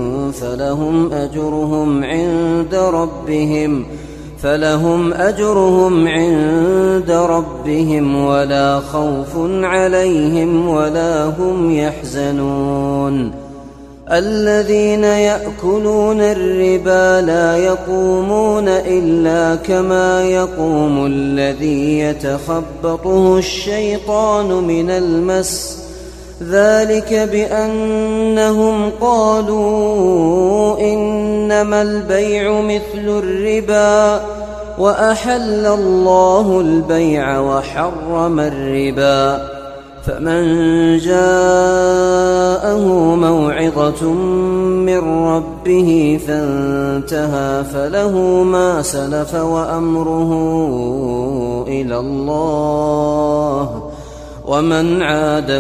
فلهم أجرهم عند ربهم ولا خوف عليهم ولا هم يحزنون الذين يأكلون الربا لا يقومون إلا كما يقوم الذي يتخبطه الشيطان من المس ذلك بأنهم قالوا إنما البيع مثل الربا وأحل الله البيع وحرم الربا فمن جاءه موعظة من ربه فانتهى فله ما سلف وأمره إلى الله ومن عاد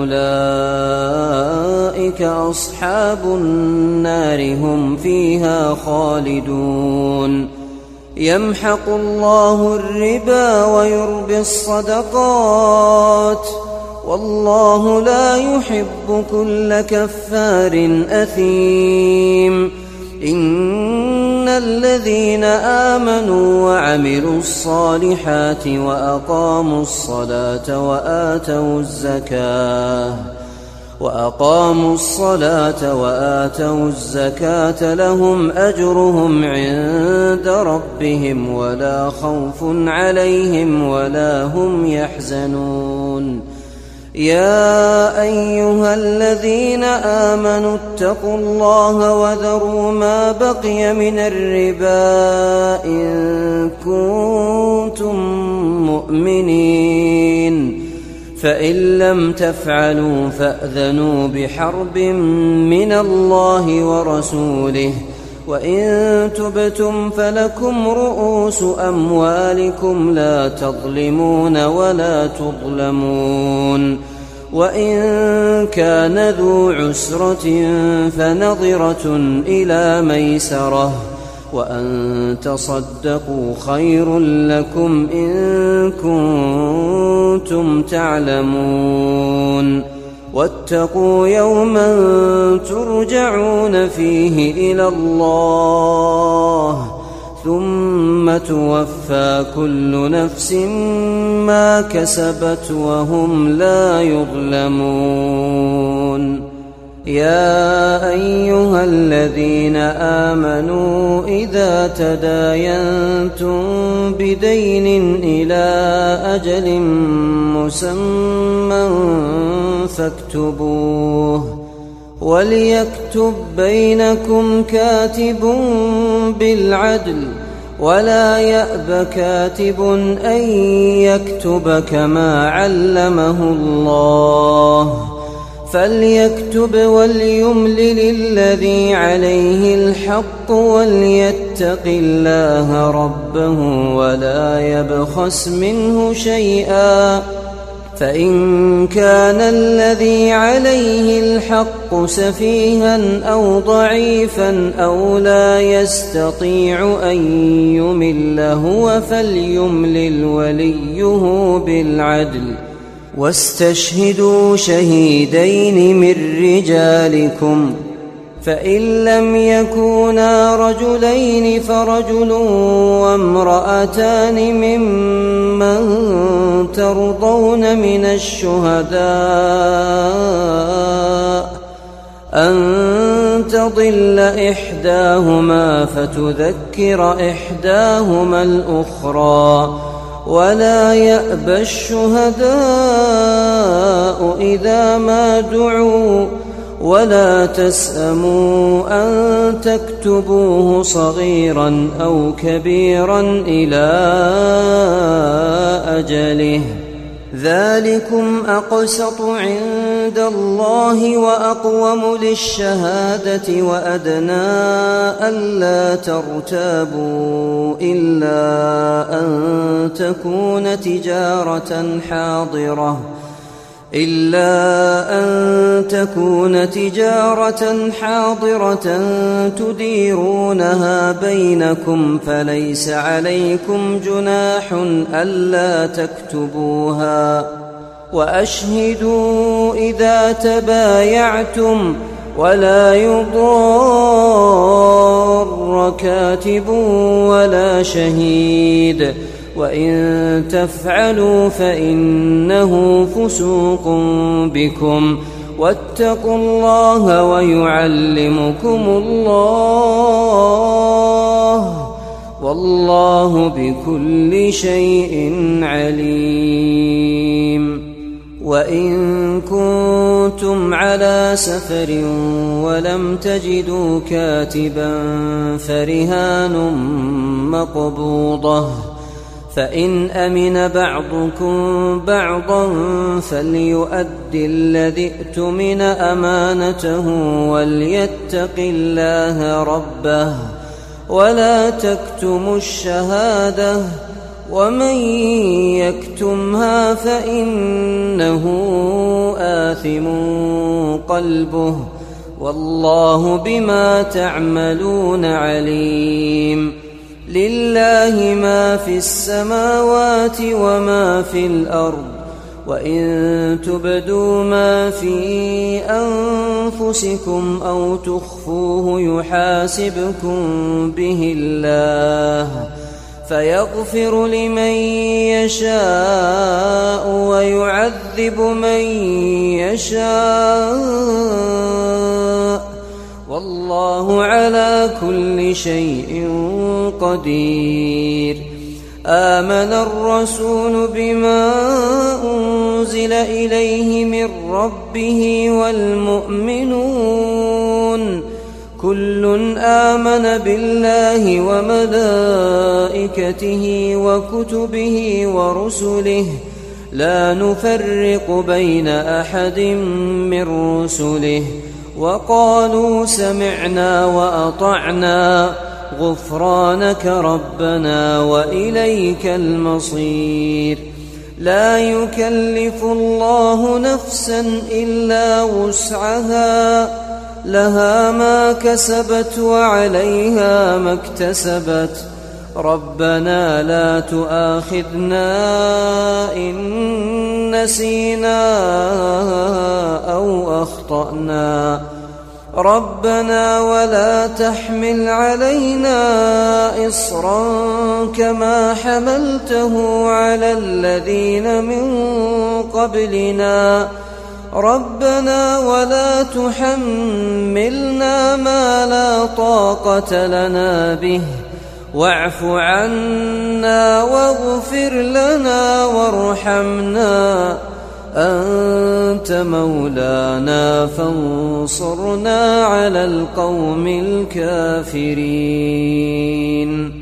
فأولئك أصحاب النار هم فيها خالدون يمحق الله الربا ويربي الصدقات والله لا يحب كل كفار أثيم إن الذين آمنوا وعملوا الصالحات وأقاموا الصلاة وآتوا الزكاة لهم أجرهم عند ربهم ولا خوف عليهم ولا هم يحزنون يا أيها الذين آمنوا اتقوا الله وذروا ما بقي من الربا إن كنتم مؤمنين فإن لم تفعلوا فأذنوا بحرب من الله ورسوله وإن تبتم فلكم رؤوس أموالكم لا تظلمون ولا تظلمون وإن كان ذو عسرة فنظرة إلى ميسرة وأن تصدقوا خير لكم إن كنتم تعلمون واتقوا يوما ترجعون فيه إلى الله ثم توفى كل نفس ما كسبت وهم لا يظلمون يا أيها الذين آمنوا إذا تداينتم بدين إلى أجل مسمى فاكتبوه وليكتب بينكم كاتب بالعدل ولا يأب كاتب أن يكتب كما علمه الله فليكتب وليملل الذي عليه الحق وليتق الله ربه ولا يبخس منه شيئا فإن كان الذي عليه الحق سفيها أو ضعيفا أو لا يستطيع أن يمل هو فليملل وليه بالعدل واستشهدوا شهيدين من رجالكم فإن لم يكونا رجلين فرجل وامرأتان ممن ترضون من الشهداء أن تضل إحداهما فتذكر إحداهما الأخرى ولا يأبى الشهداء إذا ما دعوا ولا تسأموا أن تكتبوه صغيرا أو كبيرا إلى أجله ذلكم أقسط عند الله وأقوم للشهادة وأدنى ألا ترتابوا إلا أن تكون تجارة حاضرة تديرونها بينكم فليس عليكم جناح ألا تكتبوها وأشهدوا إذا تبايعتم ولا يضار كاتب ولا شهيد وإن تفعلوا فإنه فسوق بكم واتقوا الله ويعلمكم الله والله بكل شيء عليم وإن كنتم على سفر ولم تجدوا كاتبا فرهان مقبوضة فإن أمن بعضكم بعضا فليؤدي الذي اؤتمن أمانته وليتق الله ربه ولا تكتموا الشهادة ومن يكتمها فإنه آثم قلبه والله بما تعملون عليم لله ما في السماوات وما في الأرض وإن تبدوا ما في أنفسكم أو تخفوه يحاسبكم به الله فيغفر لمن يشاء ويعذب من يشاء والله على كل شيء قدير آمن الرسول بما أنزل إليه من ربه والمؤمنون كل آمن بالله وملائكته وكتبه ورسله لا نفرق بين أحد من رسله وقالوا سمعنا وأطعنا غفرانك ربنا وإليك المصير لا يكلف الله نفسا إلا وسعها لها ما كسبت وعليها ما اكتسبت ربنا لا تؤاخذنا إن نسينا أو أخطأنا ربنا ولا تحمل علينا إصرا كما حملته على الذين من قبلنا ربنا ولا تحملنا ما لا طاقة لنا به واعف عنا واغفر لنا وارحمنا أنت مولانا فانصرنا فانصرنا على القوم الكافرين